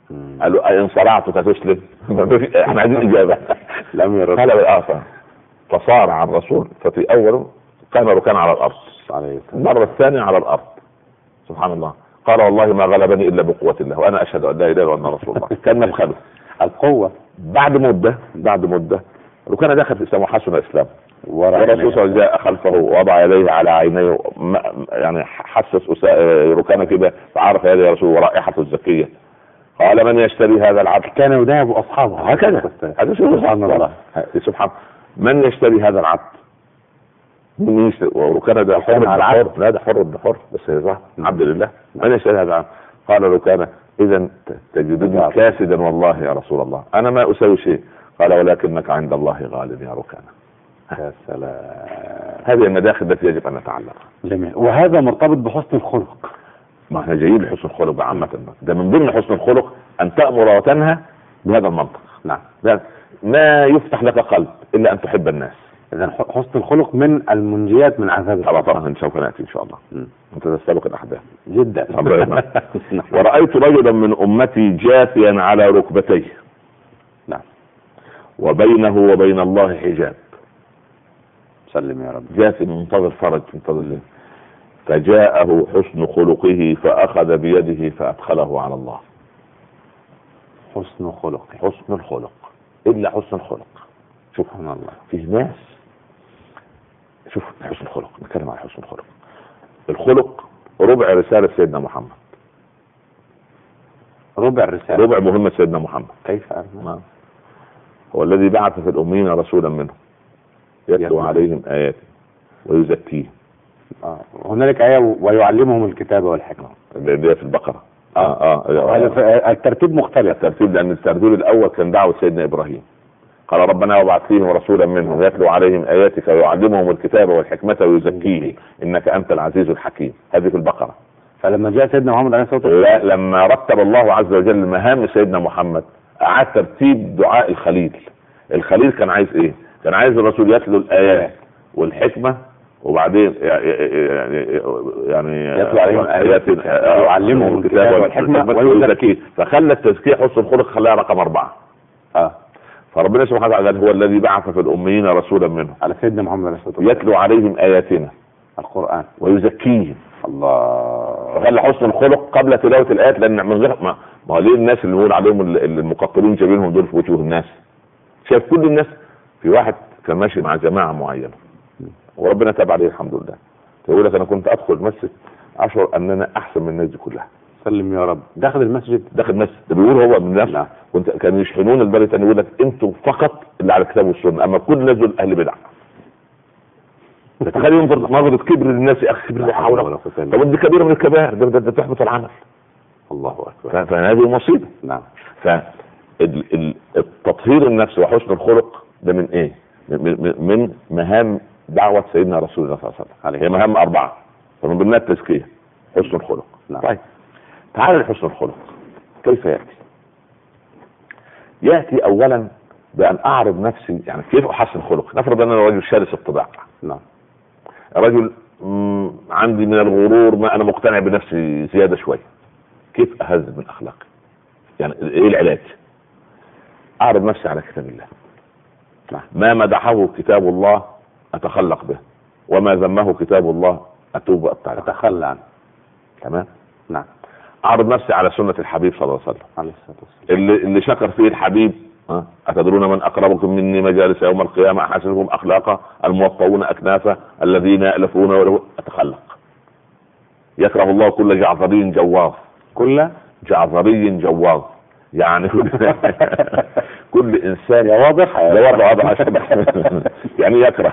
Speaker 2: قالوا ان صرعت فتسلم. احنا عايزين اجابه.
Speaker 3: لم يرد.
Speaker 2: قال بالآخر فصارع الرسول، ففي اول كان ركان على الارض، المره الثانيه على الارض. سبحان الله. قال والله ما غلبني الا بقوه الله وانا اشهد ان لا اله الا الله رسول الله. كان مدخله القوه. بعد مده ركان دخل في الاسلام وحسن الاسلام، والرسول صلى الله عليه وسلم جاء خلفه ووضع يديه على عينيه، يعني حسس ركانه كده فعرف هذا يا رسول ورائحته الزكيه. قال من يشتري هذا العبد؟
Speaker 3: كان يذهب اصحابه
Speaker 2: هكذا. هذا سبحان الله. سبحان من يشتري هذا العبد؟ من يشتري؟ وركان ده حر. لا ده حر بس عبد لله. من يشتري هذا العبد؟ قال ركان اذا تجدني كاسدا والله يا رسول الله، انا ما اسوي شيء. قال ولكنك عند الله غالب يا ركان.
Speaker 3: يا سلام.
Speaker 2: هذه المداخل التي يجب ان نتعلمها.
Speaker 3: جميل. وهذا مرتبط بحسن الخلق.
Speaker 2: ما احنا جايين لحسن الخلق عامة، ده من ضمن حسن الخلق ان تأمر وتنهى بهذا المنطق.
Speaker 3: نعم.
Speaker 2: ما يفتح لك قلب الا ان تحب الناس.
Speaker 3: اذا حسن الخلق من المنجيات من عذاب
Speaker 2: الله. طبعا سوف ناتي ان شاء الله. انت تستبق الاحداث
Speaker 3: جدا.
Speaker 2: ورأيت رجلا من امتي جاثيا على ركبتيه.
Speaker 3: نعم.
Speaker 2: وبينه وبين الله حجاب.
Speaker 3: سلم يا رب.
Speaker 2: جاثي منتظر فرج، منتظر ليه. فجاءه حسن خلقه فأخذ بيده فأدخله على الله.
Speaker 3: حسن الخلق
Speaker 2: إلا حسن الخلق.
Speaker 3: سبحان الله.
Speaker 2: فيه ناس، شوف حسن الخلق، نتكلم عن حسن الخلق. الخلق ربع رسالة سيدنا محمد. ربع مهمة سيدنا محمد.
Speaker 3: كيف؟
Speaker 2: هو الذي بعث في الأمين رسولا منهم يتلو عليهم آياته ويزكيهم.
Speaker 3: هنالك آية ويعلمهم الكتاب والحكمة.
Speaker 2: ده في البقرة.
Speaker 3: الترتيب مختلف.
Speaker 2: الترتيب لأن الترتيب الأول كان دعوة سيدنا إبراهيم. قال ربنا وابعث فيهم رسولا منهم يتلو عليهم آياتك ويعلمهم الكتاب والحكمة ويزكيهم إنك أنت العزيز الحكيم. هذه في البقرة.
Speaker 3: فلما جاء سيدنا محمد عليه الصلاة والسلام،
Speaker 2: لا، لما رتب الله عز وجل مهام سيدنا محمد أعاد ترتيب دعاء الخليل كان عايز إيه؟ كان عايز الرسول يتلو الآيات والحكمة وبعدين يعني
Speaker 3: يتلو عليهم آيات ويعلمهم الكتاب والحكمة ويزكيه.
Speaker 2: فخلى التزكية حسن الخلق خلاها رقم 4. فربنا سبحانه وتعالى هو الذي بعث في الأميين رسولا منهم
Speaker 3: على سيدنا محمد عليه الصلاة والسلام
Speaker 2: يتلو عليهم آياتنا
Speaker 3: القرآن
Speaker 2: ويزكيهم.
Speaker 3: الله.
Speaker 2: فخلى حسن الخلق قبل تلاوة الآيات، لأن من غير ما هو ليه الناس اللي بيقول عليهم المقطرين جايبينهم دول في وجوه الناس؟ شايف كل الناس. في واحد كان ماشي مع جماعة معينة وربنا تاب عليه الحمد لله، يقول لك انا كنت ادخل المسجد اشعر ان انا احسن من الناس دي كلها.
Speaker 3: سلم يا رب. داخل المسجد
Speaker 2: ده بيقول هو من نفسه. كانوا يشحنون البلد يقول لك انتم فقط اللي على الكتاب والسنه، اما كل الناس دول اهل بدع. تخيل ينظر نظره كبر للناس يا اخي، كبر لا حول ولا قوه. طب دي كبيره من الكبائر، ده تحبط العمل.
Speaker 3: الله اكبر.
Speaker 2: فهذه مصيبه.
Speaker 3: نعم.
Speaker 2: فالتطهير النفس وحسن الخلق ده من ايه؟ من مهام دعوة سيدنا رسول الله صلى الله عليه وسلم. هي مهام 4 فمن ضمنها التزكية حسن الخلق. طيب تعال لحسن الخلق. كيف يأتي أولا بأن أعرض نفسي، يعني كيف أحسن خلق؟ نفرض أن أنا رجل شرس الطباع.
Speaker 3: نعم.
Speaker 2: رجل عندي من الغرور ما أنا مقتنع بنفسي زيادة شوية. كيف أهذب من أخلاقي؟ يعني إيه العلاج؟ أعرض نفسي على كتاب الله. ما مدحه كتاب الله أتخلق به، وما ذمه كتاب الله أتوب أتخلى عنه. تمام.
Speaker 3: نعم.
Speaker 2: أعرض نفسي على سنة الحبيب صلى الله عليه وسلم
Speaker 3: عليه الصلاة والسلام
Speaker 2: اللي شكر فيه الحبيب. أتدرون من أقربكم مني مجالس يوم القيامة أحسنكم أخلاقا الموطؤون أكنافا الذين يألفون وله. أتخلق. يكره الله كل جعفري جواظ.
Speaker 3: كل
Speaker 2: جعفري جواظ يعني كل انسان
Speaker 3: يا واضح
Speaker 2: يعني يكره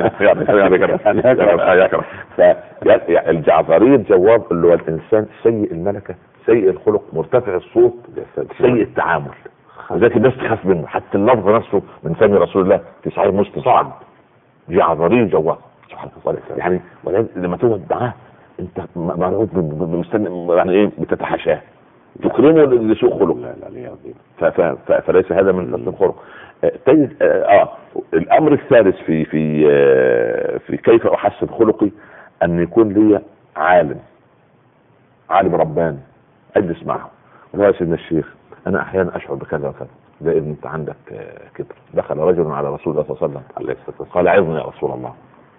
Speaker 2: فالجعفري الجواب اللي هو الانسان سيء الملكه سيء الخلق مرتفع الصوت سيء التعامل، وذلك الناس تخاف منه. حتى اللفظ نفسه من فم رسول الله في صحيح مسلم صعب. جعفري الجواب سبحان الله. يعني لما تقعد معاه انت مرعوب مستني، يعني ايه بتتحاشاه تكرمه لسوء خلق. فليس هذا من حسن الخلق. تجد الامر الثالث في كيف احسن خلقي ان يكون لي عالم رباني اجلس معه. والله يا سيدنا الشيخ انا احيانا اشعر بكذا وكذا، ده ان انت عندك كبر. دخل رجل على رسول الله صلى الله عليه وسلم قال عظني يا رسول الله.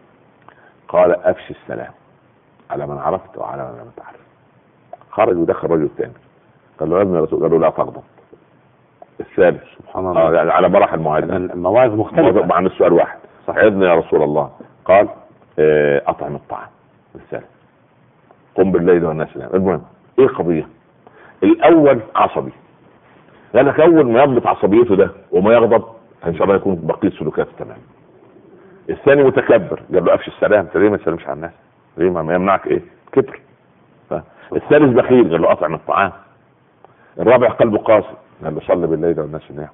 Speaker 2: قال افشي السلام على من عرفت وعلى من لم تعرف. خرج ودخل رجل ثاني قال له عظني يا رسول، قال له لا تغضب. الثالث
Speaker 3: سبحان الله
Speaker 2: يعني على مراحل معينه،
Speaker 3: المواعظ مختلفه
Speaker 2: عن السؤال واحد. عظني يا رسول الله. قال اطعم الطعام. الثالث قم بالليل والناس نام. المهم ايه القضيه؟ الاول عصبي، لانك اول ما يضبط عصبيته ده وما يغضب ان شاء الله يكون بقيه سلوكاته تمام. الثاني متكبر، قال له افشي السلام، انت ليه ما تسلمش على الناس؟ ليه ما يمنعك ايه؟ كبر. الثالث بخيل، قال له اطعم الطعام. الرابع قلبه قاسي، قال له صلي بالليل والناس نام.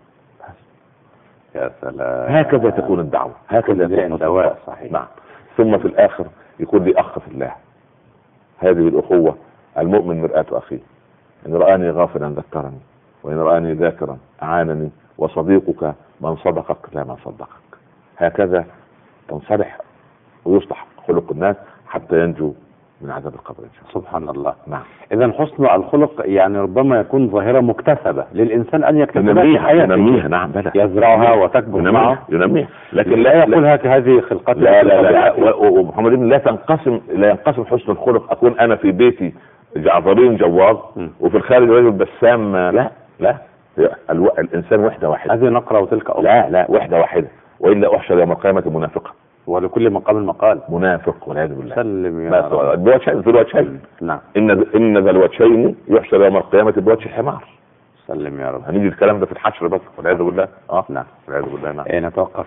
Speaker 3: يا سلام،
Speaker 2: هكذا تكون الدعوه، هكذا تكون
Speaker 3: الدواء. صحيح.
Speaker 2: نعم. ثم في الاخر يكون لي اخ في الله. هذه الاخوه، المؤمن مرآة اخيه، ان رآني غافلا ذكرني، وان رآني ذاكرا اعانني، وصديقك من صدقك لا من صدقك. هكذا تنصلح ويصلح خلق الناس حتى ينجو من عذاب القبر ان شاء الله.
Speaker 3: سبحان الله.
Speaker 2: نعم.
Speaker 3: اذا حسن الخلق يعني ربما يكون ظاهره مكتسبه للانسان ان يكتسبها في حياته.
Speaker 2: ينميها. نعم بلى.
Speaker 3: يزرعها وتكبر معه.
Speaker 2: ينميها. لكن
Speaker 3: لا يقول هذه خلقتي.
Speaker 2: لا ومحمد بن لا ينقسم حسن الخلق اكون انا في بيتي جعفرين جواز وفي الخارج رجل بسام. لا الانسان وحده واحده.
Speaker 3: هذه نقرة وتلك أخرى.
Speaker 2: لا وحده واحده، والا احشر يوم القيامه منافقا.
Speaker 3: ولكل مقام مقال.
Speaker 2: منافق والعياذ بالله.
Speaker 3: سلم يا رب.
Speaker 2: الوجهين.
Speaker 3: نعم.
Speaker 2: ان ذا الوجهين يحشر يوم القيامه بوجه حمار.
Speaker 3: سلم يا رب.
Speaker 2: هنيجي الكلام ده في الحشر بس والعياذ بالله.
Speaker 3: نعم.
Speaker 2: والعياذ بالله. نعم.
Speaker 3: نتوقف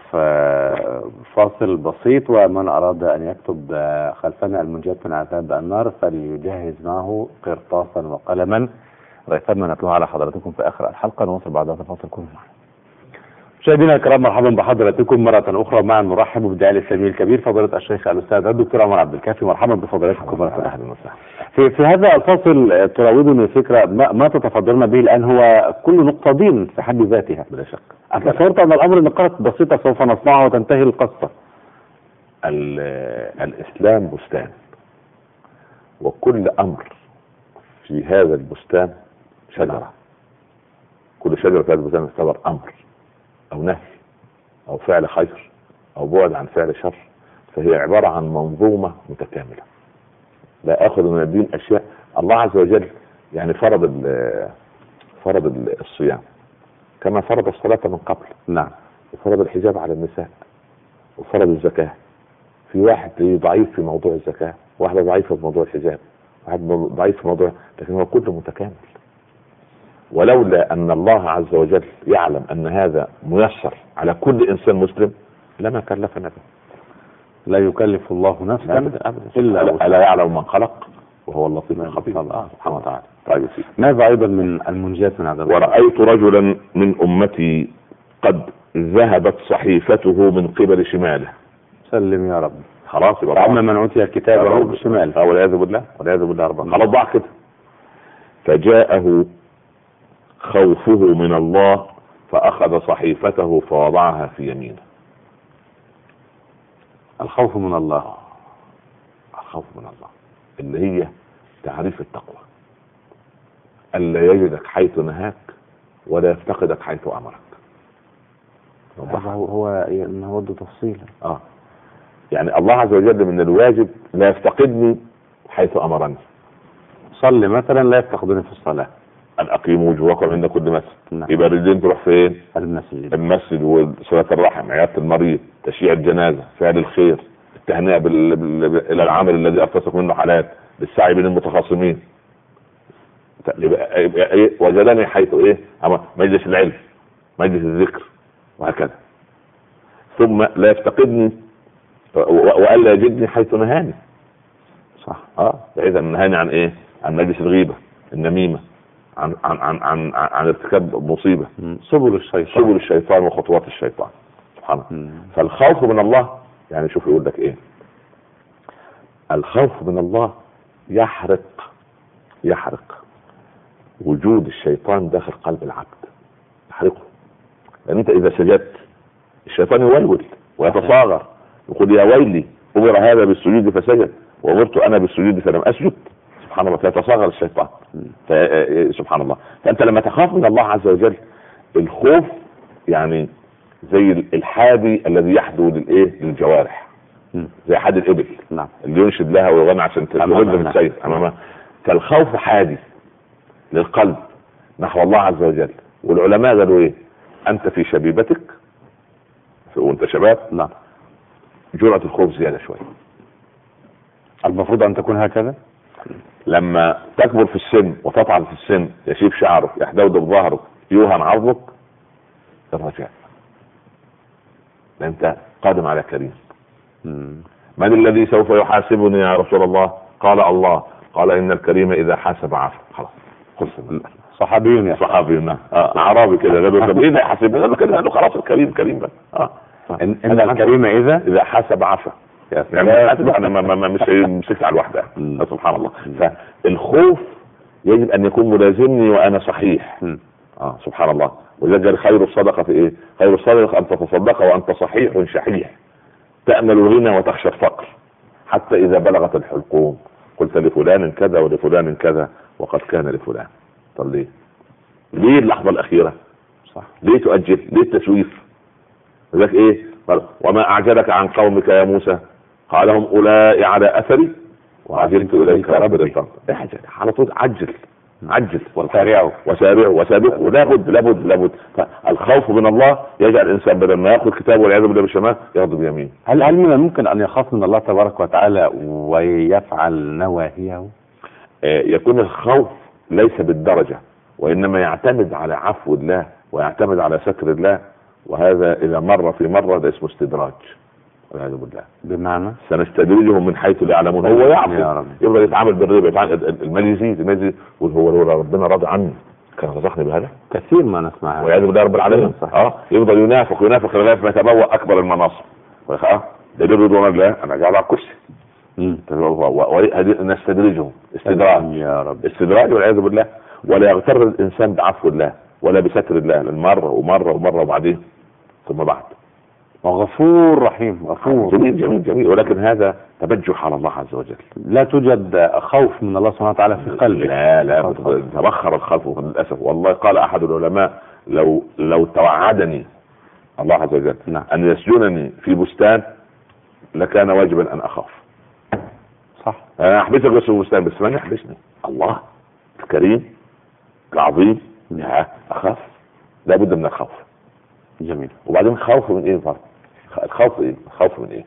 Speaker 3: فاصل بسيط، ومن اراد ان يكتب خلفنا المنجاة من عذاب النار فليجهز معه قرطاسا وقلما، ريثما نتلوها على حضراتكم في اخر الحلقه. نوصل بعد هذا الفاصل. كونوا معنا. مشاهدينا الكرام، مرحبا بحضراتكم مرة أخرى. معا نرحب بالداعي السميع الكبير فضيلة الشيخ الأستاذ الدكتور عمر عبد الكافي. مرحبا بفضيلتكم مرة أخرى. في هذا الفاصل تراودني فكرة ما تتفضلنا به الآن هو كل نقطة دين في حد ذاتها
Speaker 2: بلا شك.
Speaker 3: أنا تصورت أن الأمر نقاط بسيطة سوف نصنعها وتنتهي القصة.
Speaker 2: الإسلام بستان، وكل أمر في هذا البستان شجرة. كل شجرة في هذا البستان تعتبر أمر أو نهي أو فعل خير أو بعد عن فعل شر، فهي عبارة عن منظومة متكاملة. لا أخذ من الدين أشياء. الله عز وجل يعني فرض الصيام كما فرض الصلاة من قبل.
Speaker 3: نعم.
Speaker 2: وفرض الحجاب على النساء، وفرض الزكاة. في واحد ضعيف في موضوع الزكاة، واحدة ضعيفة في موضوع الحجاب، واحد ضعيف في موضوع، لكن هو كله متكامل. ولولا أن الله عز وجل يعلم أن هذا ميسر على كل إنسان مسلم لما كلفنا به.
Speaker 3: لا يكلف الله نفسا
Speaker 2: إلا ألا يعلم من خلق وهو اللطيف الخبير سبحانه وتعالى. طيب
Speaker 3: ماذا أيضا من المنجاة من عذاب؟
Speaker 2: ورأيت رجلا من أمتي قد ذهبت صحيفته من قبل شماله.
Speaker 3: سلم يا رب.
Speaker 2: خلاص يبقى
Speaker 3: فأما من أوتي الكتاب بالشمال
Speaker 2: والعياذ بالله والعياذ بالله ربنا خلاص ضاع كده. فجاءه خوفه من الله فأخذ صحيفته فوضعها في يمينه.
Speaker 3: الخوف من الله.
Speaker 2: الخوف من الله اللي هي تعريف التقوى، ألا يجدك حيث نهاك ولا يفتقدك حيث أمرك.
Speaker 3: هو ده تفصيلا.
Speaker 2: يعني الله عز وجل من الواجب لا يفتقدني حيث أمرني.
Speaker 3: صلي مثلا لا يفتقدني في الصلاة.
Speaker 2: أن أقيموا وجوهكم عند كل مسجد.
Speaker 3: نعم.
Speaker 2: يبقى الرجلين تروح فين؟
Speaker 3: المسجد
Speaker 2: وصلاة الرحم، عيادة المريض، تشييع الجنازة، فعل الخير، التهنئة إلى العمل الذي أفسك منه حالات، بالسعي بين المتخاصمين. يبقى وجدني حيث مجلس العلم، مجلس الذكر، وهكذا. ثم لا يفتقدني وألا يجدني حيث نهاني.
Speaker 3: صح.
Speaker 2: إذا نهاني عن عن مجلس الغيبة، النميمة، عن ارتكاب مصيبة،
Speaker 3: سبل
Speaker 2: الشيطان وخطوات الشيطان سبحانه. فالخوف من الله يعني شوف يقول لك الخوف من الله يحرق وجود الشيطان داخل قلب العبد، يحرقه. لان انت اذا سجدت الشيطان يولول ويتصاغر يقول يا ويلي امر هذا بالسجود فسجد وامرت انا بالسجود فلم اسجد. سبحان الله فيتصاغر الشيطان. سبحان الله. فانت لما تخاف من الله عز وجل، الخوف يعني زي الحادي الذي يحدو للجوارح، زي حادي الابل
Speaker 3: نعم
Speaker 2: اللي ينشد لها ويغني عشان تغلب السير امامها. فالخوف حادي للقلب نحو الله عز وجل. والعلماء قالوا ايه؟ انت في شبيبتك وانت شباب
Speaker 3: نعم
Speaker 2: جرعة الخوف زيادة شوية.
Speaker 3: المفروض ان تكون هكذا.
Speaker 2: لما تكبر في السن وتطعن في السن، يشيب شعرك، يحدود بظهرك، يوهن عظمك، الرجاء انت قادم على كريم. من الذي سوف يحاسبني يا رسول الله؟ قال الله. قال ان الكريم اذا حاسب عفا. خلاص خلص.
Speaker 3: صحابي يا
Speaker 2: صحابي اعرابي كده قالوا طب ايه اللي يحاسبني؟ قالوا كده، قالوا خلاص الكريم كريم بس.
Speaker 3: ان الكريم اذا
Speaker 2: حاسب عفا. يعني انا مش مسكت على الواحده. سبحان الله. فالخوف يجب ان يكون ملازمني وانا صحيح. سبحان الله. ولذلك خير الصدقه في ايه؟ خير الصدقه ان تتصدق وانت صحيح شحيح، تامل الغنى وتخشى الفقر، حتى اذا بلغت الحلقوم قلت لفلان كذا ولفلان كذا وقد كان لفلان. طب ليه اللحظه الاخيره؟
Speaker 3: صح.
Speaker 2: ليه تؤجل؟ ليه التسويف؟ لذلك ايه؟ وما اعجلك عن قومك يا موسى؟ قال هم اولئك على اثري وعجلت اليك ربي. اعجل على طول، عجل وسارعوا. لابد. فالخوف من الله يجعل الانسان بدل ما ياخذ كتابه والعياذ بالله بالشمال ياخذ بيمين.
Speaker 3: هل من الممكن ان يخاف من الله تبارك وتعالى ويفعل نواهيه؟
Speaker 2: يكون الخوف ليس بالدرجه، وانما يعتمد على عفو الله ويعتمد على ستر الله، وهذا اذا مر في مره ده اسمه استدراج والعياذ بالله.
Speaker 3: بمعنى
Speaker 2: سنستدرجهم من حيث لا يعلمون. هو يعفو، يفضل يتعامل بالربا، المال يزيد وهو ربنا راضي عني، كان رزقني بهذا
Speaker 3: كثير ما نسمعها
Speaker 2: والعياذ بالله رب العالمين. يفضل ينافق لغايه ما يتبوأ اكبر المناصب. دليل رضوان الله انا قاعد على الكرسي. وهذه نستدرجهم استدراج
Speaker 3: يا رب،
Speaker 2: استدراج والعياذ بالله. ولا يغتر الانسان بعفو الله ولا بستر الله، للمره ومره وبعدين ثم بعد.
Speaker 3: وغفور رحيم، غفور
Speaker 2: جميل. ولكن هذا تبجح على الله عز وجل.
Speaker 3: لا توجد خوف من الله سبحانه وتعالى في قلبك.
Speaker 2: لا تبخر الخوف للاسف. والله قال احد العلماء لو توعدني الله عز وجل ان يسجنني في بستان لكان واجبا ان اخاف.
Speaker 3: صح.
Speaker 2: انا احبسك بس في بستان، بس من يحبسني؟ الله الكريم العظيم. اخاف، لابد من الخوف.
Speaker 3: جميل.
Speaker 2: وبعدين خوف من ايه فرق؟ الخوف ايه؟ خوف من ايه؟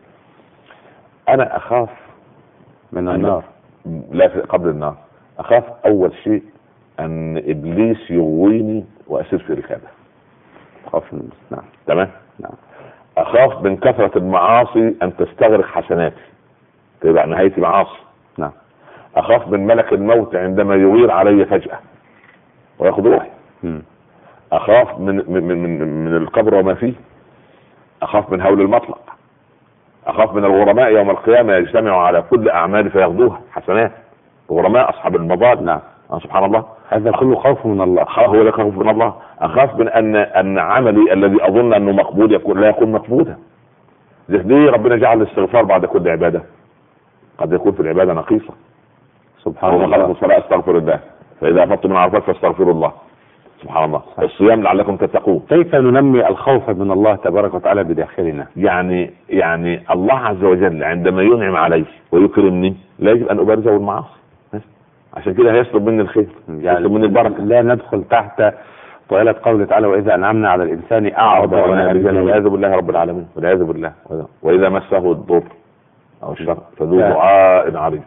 Speaker 2: انا اخاف
Speaker 3: من النار.
Speaker 2: لا، قبل النار اخاف اول شيء ان ابليس يغويني واسير في ركابه.
Speaker 3: خوف من نعم.
Speaker 2: تمام.
Speaker 3: نعم.
Speaker 2: اخاف من كثرة المعاصي ان تستغرق حسناتي، تبقى نهايتي معاصي.
Speaker 3: نعم.
Speaker 2: اخاف من ملك الموت عندما يغير علي فجأة وياخذ روحي. اخاف من القبر وما فيه. اخاف من هول المطلق. اخاف من الغرماء يوم القيامة يجتمعوا على كل اعمالي فياخذوها حسنات. الغرماء اصحاب المظالم.
Speaker 3: نعم.
Speaker 2: سبحان الله.
Speaker 3: هذا كله خوف من الله.
Speaker 2: هو ده خوف من الله. اخاف من ان عملي الذي اظن انه مقبول لا يكون مقبولا. ليه ربنا جعل الاستغفار بعد كل عبادة؟ قد يكون في العبادة نقيصة.
Speaker 3: سبحان الله.
Speaker 2: خلق الصلاة استغفر الله، فاذا افضتم من عرفات فاستغفروا الله. سبحان الله. الصيام لعلكم تتقون.
Speaker 3: كيف ننمي الخوف من الله تبارك وتعالى بداخلنا؟
Speaker 2: يعني الله عز وجل عندما ينعم علي ويكرمني لا يجب ان ابارزه بالمعاصي. عشان كده هيطلب مني الخير، يطلب مني البركه.
Speaker 3: لا ندخل تحت طائلة قوله تعالى واذا انعمنا على الانسان اعرض
Speaker 2: والعياذ بالله رب العالمين، والعياذ بالله. واذا مسه الضر او الشر فذو دعاء عريض.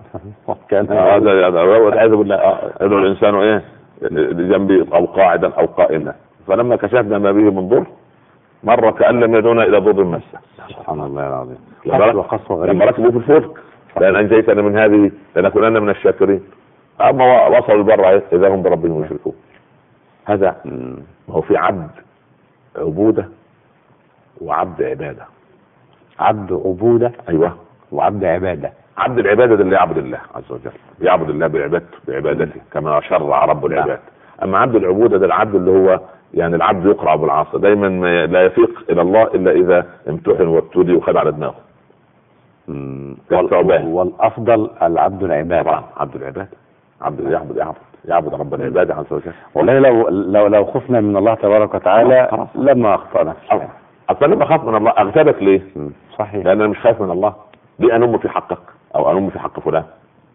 Speaker 2: هذا والعياذ بالله. يدعو الانسان ايه لجنبي او قاعدا او قائلا، فلما كشفنا ما به من ضر مره كان لم يدعونا الى ضر مسه.
Speaker 3: سبحان الله العظيم.
Speaker 2: قسوه غريبه. لما ركبوا في الفلك لان انجيتنا من هذه لنكونن من الشاكرين. اما وصلوا البر اذا هم بربهم يشركون. هذا هو في عبد عبوده وعبد عباده.
Speaker 3: عبد عبوده
Speaker 2: ايوه،
Speaker 3: وعبد عباده.
Speaker 2: عبد العباده ده اللي يعبد الله عز وجل، يعبد الله بعبادته كما شرع رب العباد. اما عبد العبوده ده العبد اللي هو يعني العبد يقرع بالعصا، دايما ما لا يفيق الى الله الا اذا امتحن وابتلي وخد على دماغه.
Speaker 3: والافضل العبد العباده.
Speaker 2: طبعا عبد العباده. يعبد رب العباد عز وجل.
Speaker 3: والله لو خفنا من الله تبارك وتعالى لما اخطأنا.
Speaker 2: اصلا لما اخاف من الله اغتابك ليه؟
Speaker 3: صحيح.
Speaker 2: لان انا مش خايف من الله. ليه انم في حقك او انم في حق فلان؟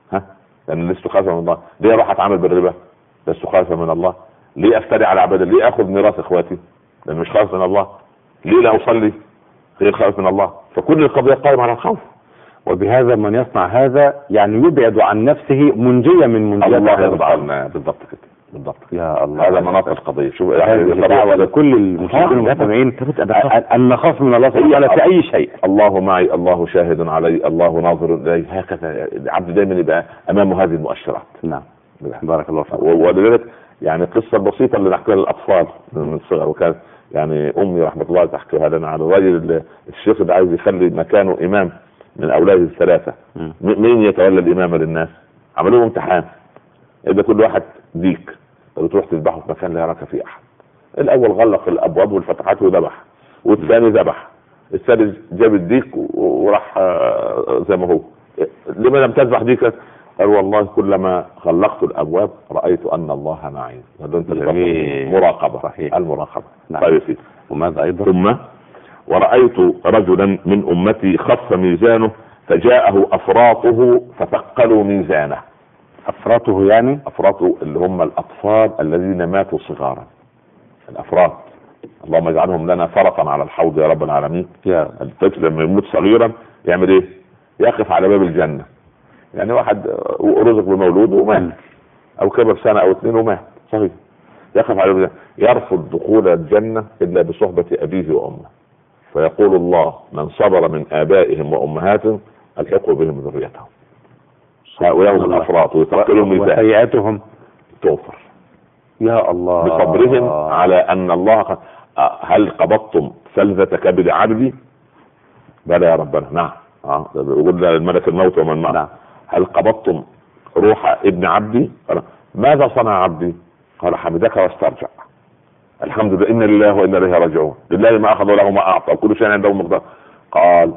Speaker 2: لان لست خايفا من الله. ليه اروح اتعامل بالربا؟ لست خايفا من الله. ليه افتري على عباد؟ ليه اخذ ميراث اخواتي؟ لان مش خايف من الله. ليه لا اصلي؟ غير خايف من الله. فكل القضيه قائمه على الخوف.
Speaker 3: وبهذا من يصنع هذا يعني يبعد عن نفسه منجية من منجيات
Speaker 2: الله يرضى عنا. بالضبط كده، بالضبط.
Speaker 3: يا الله،
Speaker 2: هذا مناط القضيه. شوف
Speaker 3: هذه دعوة لكل المشاهدين والمستمعين ان نخاف من الله سبحانه وتعالى في اي شيء.
Speaker 2: الله معي، الله شاهد علي، الله ناظر الي. هكذا العبد دائما يبقى امامه هذه المؤشرات.
Speaker 3: نعم، بارك الله فيك.
Speaker 2: ولذلك يعني قصه بسيطه اللي نحكيها للاطفال من الصغر، وكان يعني امي رحمه الله تحكيها لنا على الراجل الشيخ اللي عايز يخلي مكانه امام من اولاده الثلاثه. مين يتولى الامامه للناس؟ عملوا له امتحان. اذا كل واحد ديك بتروح تذبحه في مكان لا يراك فيه احد. الاول غلق الابواب والفتحات وذبح، والثاني ذبح، الثالث جاب الديك وراح زي ما هو. لما لم تذبح ديكك؟ قال والله كلما غلقت الابواب رايت ان الله معي. هذا انت مراقبه.
Speaker 3: صحيح.
Speaker 2: المراقبه.
Speaker 3: نعم.
Speaker 2: طيب.
Speaker 3: وماذا ايضا؟
Speaker 2: ثم ورأيت رجلا من أمتي خف ميزانه فجاءه أفراطه فثقلوا ميزانه.
Speaker 3: أفراطه يعني؟
Speaker 2: أفراطه اللي هم الأطفال الذين ماتوا صغارا. الأفراط اللهم اجعلهم لنا فرطا على الحوض يا رب العالمين. الطفل لما يموت صغيرا يعمل ايه؟ يقف على باب الجنة. يعني واحد رزق بمولود ومات، أو كبر سنة أو 2 ومات صغير، يقف على باب الجنة، يرفض دخول الجنة إلا بصحبة أبيه وأمه. فيقول الله من صبر من آبائهم وأمهاتهم الحقوا بهم ذريتهم. هؤلاء هم الأفراط ويثقلوا الميزان
Speaker 3: وسيئاتهم
Speaker 2: تغفر.
Speaker 3: يا الله
Speaker 2: بصبرهم على أن الله. هل قبضتم فلذة كبد عبدي؟ بلى يا ربنا. نعم. يقول الملك الموت ومن معه.
Speaker 3: نعم.
Speaker 2: هل قبضتم روح ابن عبدي؟ ماذا صنع عبدي؟ قال حمدك واسترجع. الحمد لله، إن لله وإنا إليه راجعون. لله ما أخذ وله ما أعطى، كل شيء عنده مقدار. قال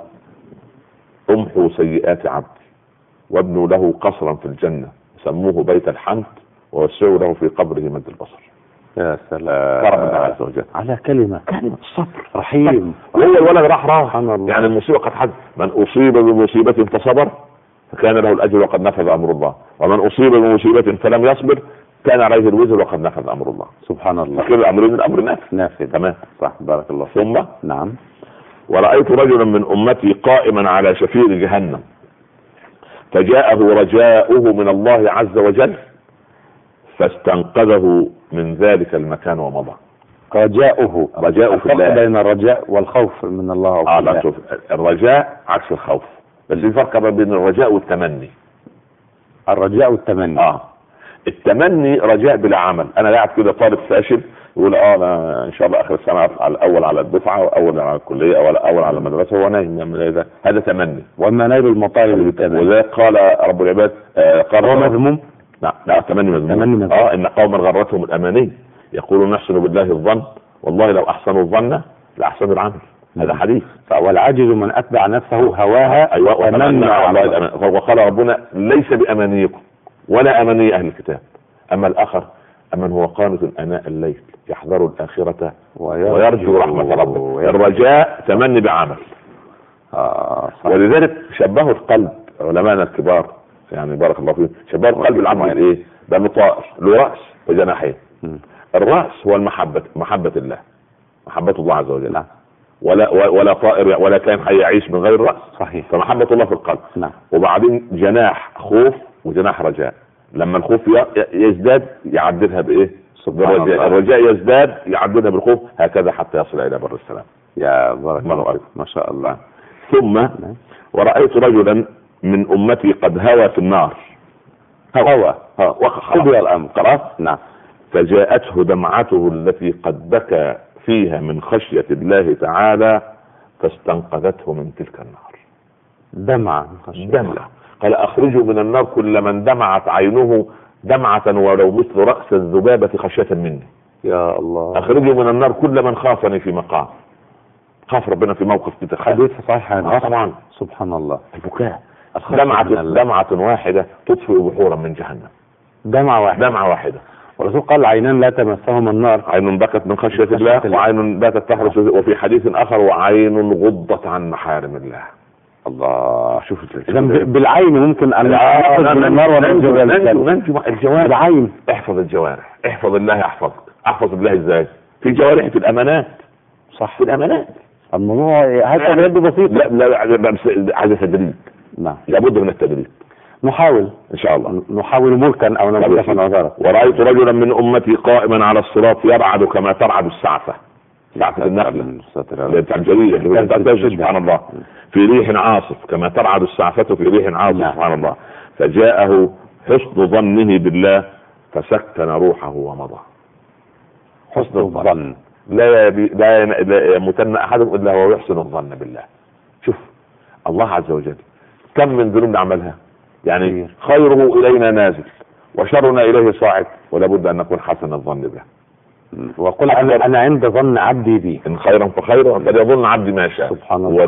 Speaker 2: امحوا سيئات عبدي وابنوا له قصرا في الجنة سموه بيت الحمد ووسعوا له في قبره مد البصر.
Speaker 3: يا سلام.
Speaker 2: كرم الله عز وجل
Speaker 3: على كلمة
Speaker 2: الصبر.
Speaker 3: رحيم.
Speaker 2: وهو الولد راح يعني المصيبة قد حدث. من أصيب بمصيبة فصبر فكان له الأجر وقد نفذ أمر الله، ومن أصيب بمصيبة فلم يصبر كان عليه الوزر وقد نفذ أمر الله.
Speaker 3: سبحان الله.
Speaker 2: كل الأمر من الأمر
Speaker 3: نافذ.
Speaker 2: تمام.
Speaker 3: صح. بارك الله.
Speaker 2: ثم
Speaker 3: نعم.
Speaker 2: ورأيت رجلا من أمتي قائما على شفير جهنم فجاءه رجاؤه من الله عز وجل فاستنقذه من ذلك المكان ومضى.
Speaker 3: رجاؤه
Speaker 2: في الله.
Speaker 3: بين الرجاء والخوف من الله.
Speaker 2: لا شوف، الرجاء عكس الخوف، بس في فرق بين الرجاء والتمني.
Speaker 3: الرجاء والتمني.
Speaker 2: التمني رجاء بلا عمل. انا قاعد كده طالب فاشل يقول انا ان شاء الله اخر السنه اطلع الاول على الدفعه واول على الكليه او اول على المدرسه وهو نايم. هذا تمني.
Speaker 3: واما نيل المطالب بالتمني.
Speaker 2: وذلك قال رب العباد قال
Speaker 3: هو مذموم.
Speaker 2: لا تمني مذموم. ان قوما غرتهم الاماني يقولون نحسن بالله الظن والله لو احسنوا الظن لاحسنوا العمل. هذا حديث.
Speaker 3: والعاجز من اتبع نفسه هواها.
Speaker 2: ايوه. وتمنى على الله الأمان. وقال ربنا ليس بامانيكم ولا اماني اهل الكتاب اما الاخر امن هو قانت اناء الليل يحذر الاخره ويرجو رحمه ربه. الرجاء تمني بعمل. ولذلك شبهوا القلب علماءنا الكبار يعني بارك الله فيهم، شبهوا القلب العمل ايه؟ ده طائر له راس وجناحين. الراس هو محبه الله، محبه الله عز وجل. ولا طائر ولا كائن حي يعيش من غير راس.
Speaker 3: صحيح.
Speaker 2: فمحبه الله في القلب.
Speaker 3: نعم.
Speaker 2: وبعدين جناح خوف وجناح رجاء. لما الخوف يزداد يعددها بايه؟ الرجاء يزداد يعددها بالخوف، هكذا حتى يصل الى بر السلام.
Speaker 3: يا بارك الله ما شاء الله.
Speaker 2: ثم ورأيت رجلا من امتي قد هوى في النار.
Speaker 3: قضي الامر
Speaker 2: خلاص.
Speaker 3: نعم.
Speaker 2: فجاءته دمعته التي قد بكى فيها من خشية الله تعالى فاستنقذته من تلك النار.
Speaker 3: دمعة.
Speaker 2: قال اخرجوا من النار كل من دمعت عينه دمعة ولو مثل رأس الذبابة خشية مني.
Speaker 3: يا الله.
Speaker 2: اخرجوا من النار كل من خافني في مقام. خاف ربنا في موقف
Speaker 3: حديث صحيح.
Speaker 2: طبعا.
Speaker 3: سبحان الله.
Speaker 2: البكاء. دمعة واحدة تطفئ بحورا من جهنم.
Speaker 3: دمعة واحدة. والرسول قال عينان لا تمسهما النار،
Speaker 2: عين بكت من خشية الله وعين باتت تحرس، وفي حديث آخر وعين غضت عن محارم الله. الله، شوف
Speaker 3: بالعين ممكن ان ناخذ من النار
Speaker 2: وننجو الجوارح.
Speaker 3: بالعين
Speaker 2: احفظ الجوارح، احفظ الله يحفظك. احفظ الله ازاي؟ في جوارح، في الامانات.
Speaker 3: صح،
Speaker 2: في الامانات.
Speaker 3: الموضوع هذا يبدو بسيط.
Speaker 2: لا عايز تدريب.
Speaker 3: نعم،
Speaker 2: لابد من التدريب.
Speaker 3: نحاول
Speaker 2: ان شاء الله،
Speaker 3: نحاول ملكا او نملكا نظرا.
Speaker 2: ورأيت رجلا من امتي قائما على الصراط يرعد كما ترعد السعفة، سعفة النخلة الجلية سبحان الله، في ريح عاصف كما ترعد السعفة في ريح عاصف. سبحان الله. فجاءه حسن ظنه بالله فسكن روحه ومضى.
Speaker 3: حسن الظن
Speaker 2: لا يموتن احدكم الا وهو يحسن الظن بالله. شوف الله عز وجل كم من ذنوب نعملها، يعني خيره الينا نازل وشرنا اليه صاعد، ولا بد ان نكون حسن الظن به.
Speaker 3: وقل انا عند ظن عبدي بي،
Speaker 2: ان خيرا فخيرا وقد يظن عبدي ما شاء.
Speaker 3: سبحان الله.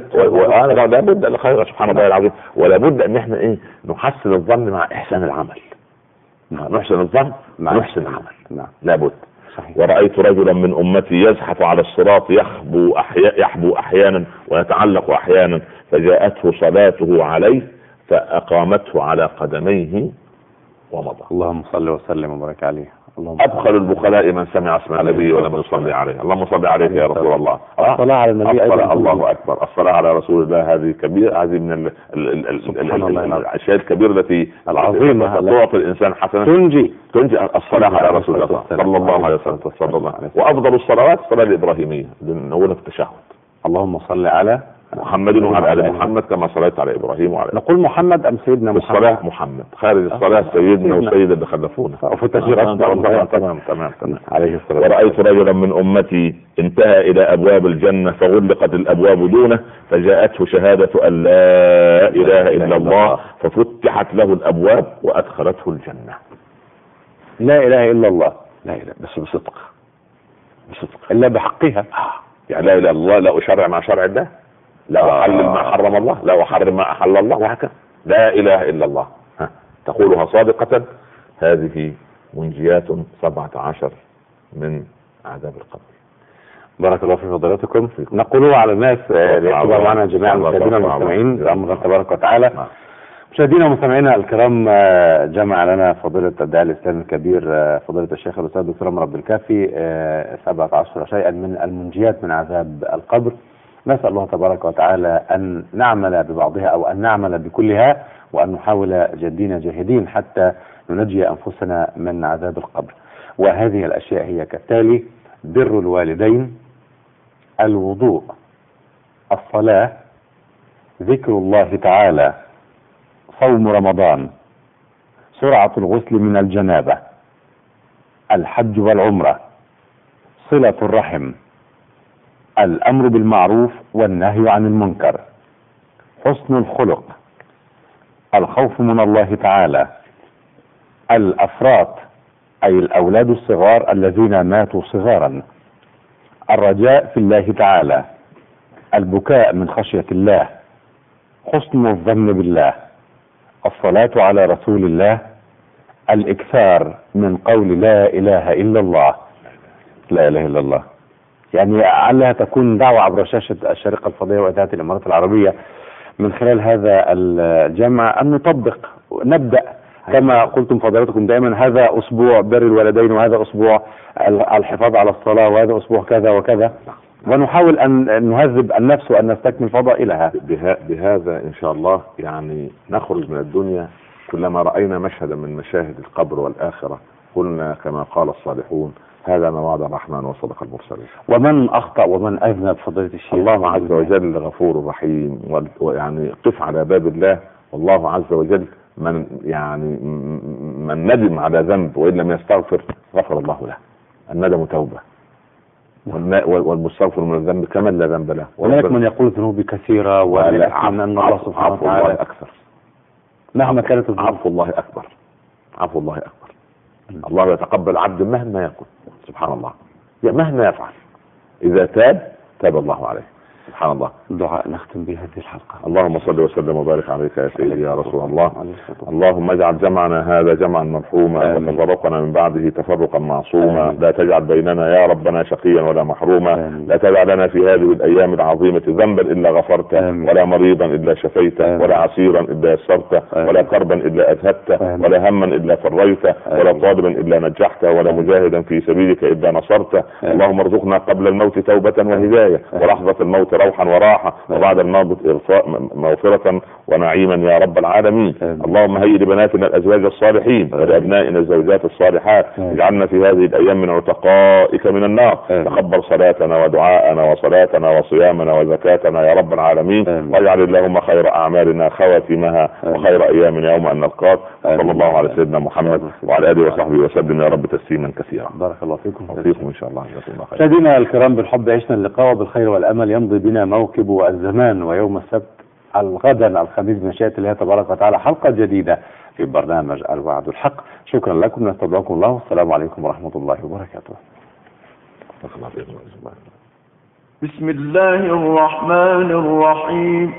Speaker 2: لا بد الخير سبحان الله العظيم، ولا بد ان احنا نحسن الظن مع احسان العمل. نحسن الظن مع نحسن العمل. لا بد. ورأيت رجلا من أمتي يزحف على الصراط يحبو أحيانا ويتعلق أحيانا، فجاءته صلاته عليه فأقامته على قدميه ومضى.
Speaker 3: اللهم صل وسلم وبارك عليه.
Speaker 2: أبخل البخلاء من سمع اسم النبي ولم يصلي عليه. اللهم صل عليك يا رسول الله.
Speaker 3: الصلاة على النبي أيضا.
Speaker 2: الله أكبر. الصلاة على رسول الله هذه كبيرة، هذه من الأشياء الكبيرة التي
Speaker 3: العظيمة
Speaker 2: تعطي الإنسان حسنة تنجي الصلاة على رسول الله صلى الله عليه وسلم. وأفضل الصلوات الصلاة الإبراهيمية نقولها في التشهد.
Speaker 3: اللهم صل على
Speaker 2: محمد وعلى آل محمد كما صليت على إبراهيم وعلى.
Speaker 3: نقول محمد أم سيدنا محمد؟
Speaker 2: الصلاة محمد، خارج الصلاة سيدنا وسيد اللي خلفونا.
Speaker 3: وفي التشهير
Speaker 2: تمام. عليه الصلاة. ورأيت رجلا من أمتي انتهى إلى أبواب الجنة فغلقت الأبواب دونه، فجاءته شهادة أن لا إله إلا الله ففتحت له الأبواب وأدخلته الجنة.
Speaker 3: لا إله إلا الله،
Speaker 2: لا إله بس بصدق
Speaker 3: إلا بحقها.
Speaker 2: يعني لا إله إلا الله، لا أشرع مع شرع الله، لا أحلل ما حرم الله، لا أحرم ما أحل الله، وهكذا. لا إله إلا الله تقولها صادقة. هذه منجيات 17 من عذاب القبر.
Speaker 3: بارك الله في فضيلتكم. نقولوا على الناس ليكتبوا معنا جميع المشاهدين والمستمعين بأمر الله تبارك وتعالى. مشاهدينا ومستمعينا الكرام، جمع لنا فضيلة الداعية الإسلامي الكبير فضيلة الشيخ الأستاذ الدكتور عمر عبد الكافي 17 شيئا من المنجيات من عذاب القبر. نسأل الله تبارك وتعالى أن نعمل ببعضها أو أن نعمل بكلها، وأن نحاول جادين جاهدين حتى ننجي أنفسنا من عذاب القبر. وهذه الأشياء هي كالتالي: بر الوالدين، الوضوء، الصلاة، ذكر الله تعالى، صوم رمضان، سرعة الغسل من الجنابة، الحج والعمرة، صلة الرحم، الأمر بالمعروف والنهي عن المنكر، حسن الخلق، الخوف من الله تعالى، الأفراط أي الأولاد الصغار الذين ماتوا صغارا، الرجاء في الله تعالى، البكاء من خشية الله، حسن الظن بالله، الصلاة على رسول الله، الإكثار من قول لا إله إلا الله. لا إله إلا الله يعني لعلها تكون دعوة عبر شاشة الشارقة الفضائية وإذاعة الإمارات العربية من خلال هذا الجمع أن نطبق، نبدأ كما قلتم فضيلتكم دائما، هذا أسبوع بر الوالدين، وهذا أسبوع الحفاظ على الصلاة، وهذا أسبوع كذا وكذا، ونحاول أن نهذب النفس وأن نستكمل فضائلها.
Speaker 2: بهذا إن شاء الله يعني نخرج من الدنيا كلما رأينا مشهدا من مشاهد القبر والآخرة قلنا كما قال الصالحون: هذا ما وعد الرحمن وصدق المرسلين.
Speaker 3: ومن أخطأ ومن أذنب فضيلة الشيخ؟
Speaker 2: الله عز وجل غفور رحيم، ويعني قف على باب الله، والله عز وجل من ندم على ذنب وإن لم يستغفر غفر الله له. الندم توبة، والمستغفر من الذنب كمن لا ذنب له.
Speaker 3: هناك من يقول ذنوبي كثيرة ولكن أن الله سبحانه وتعالى
Speaker 2: أكثر
Speaker 3: مهما كانت الذنوب.
Speaker 2: عفو الله أكبر، عفو الله أكبر. الله يتقبل عبد مهما يكن، سبحان الله، مهما يفعل إذا تاب الله عليه. سبحان الله.
Speaker 3: دعاء نختم به هذه الحلقة.
Speaker 2: اللهم صل وسلم وبارك عليك يا سيدي يا رسول الله. اللهم اجعل جمعنا هذا جمعا مرحوما وتفرقنا من بعده تفرقا معصوما. لا تجعل بيننا يا ربنا شقيا ولا محروما. لا تجعل لنا في هذه الايام العظيمة ذنبا الا غفرته، ولا مريضا الا شفيته، ولا عسيرا الا يسرته، ولا كربا الا اذهبته، ولا هما الا فريته، ولا طالبا الا نجحته، ولا مجاهدا في سبيلك الا نصرته. اللهم ارزقنا قبل الموت توبة وهداية، ولحظة الموت روحا وراحة، وبعد الموت مغفرة ونعيما يا رب العالمين. اللهم هيئ لبناتنا الازواج الصالحين ولابنائنا الزوجات الصالحات. اجعلنا في هذه الايام من عتقائك من النار. تقبل صلاتنا ودعاءنا وصلاتنا وصيامنا وزكاتنا يا رب العالمين. واجعل اللهم خير اعمالنا خواتمها وخير ايامنا يوم ان نلقاك. صلى الله على سيدنا محمد وعلى اله وصحبه وسلم يا رب تسليما كثيرا.
Speaker 3: بارك الله فيكم
Speaker 2: وفيكم ان شاء الله.
Speaker 3: مشاهدينا الكرام، بالحب عشنا اللقاء وبالخير والامل يمضي بنا موكب الزمان. ويوم السبت غدا الخميس بمشيئة الله تبارك وتعالى حلقة جديدة في برنامج الوعد الحق. شكرا لكم، نستودعكم الله، والسلام عليكم ورحمة الله وبركاته.
Speaker 4: بسم الله الرحمن الرحيم.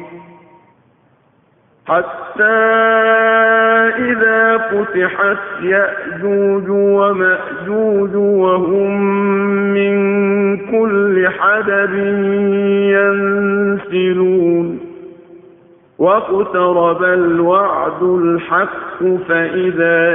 Speaker 4: حتى إذا فتحت يأجوج ومأجوج وهم من كل حدب ينسلون واقترب الوعد الحق فإذا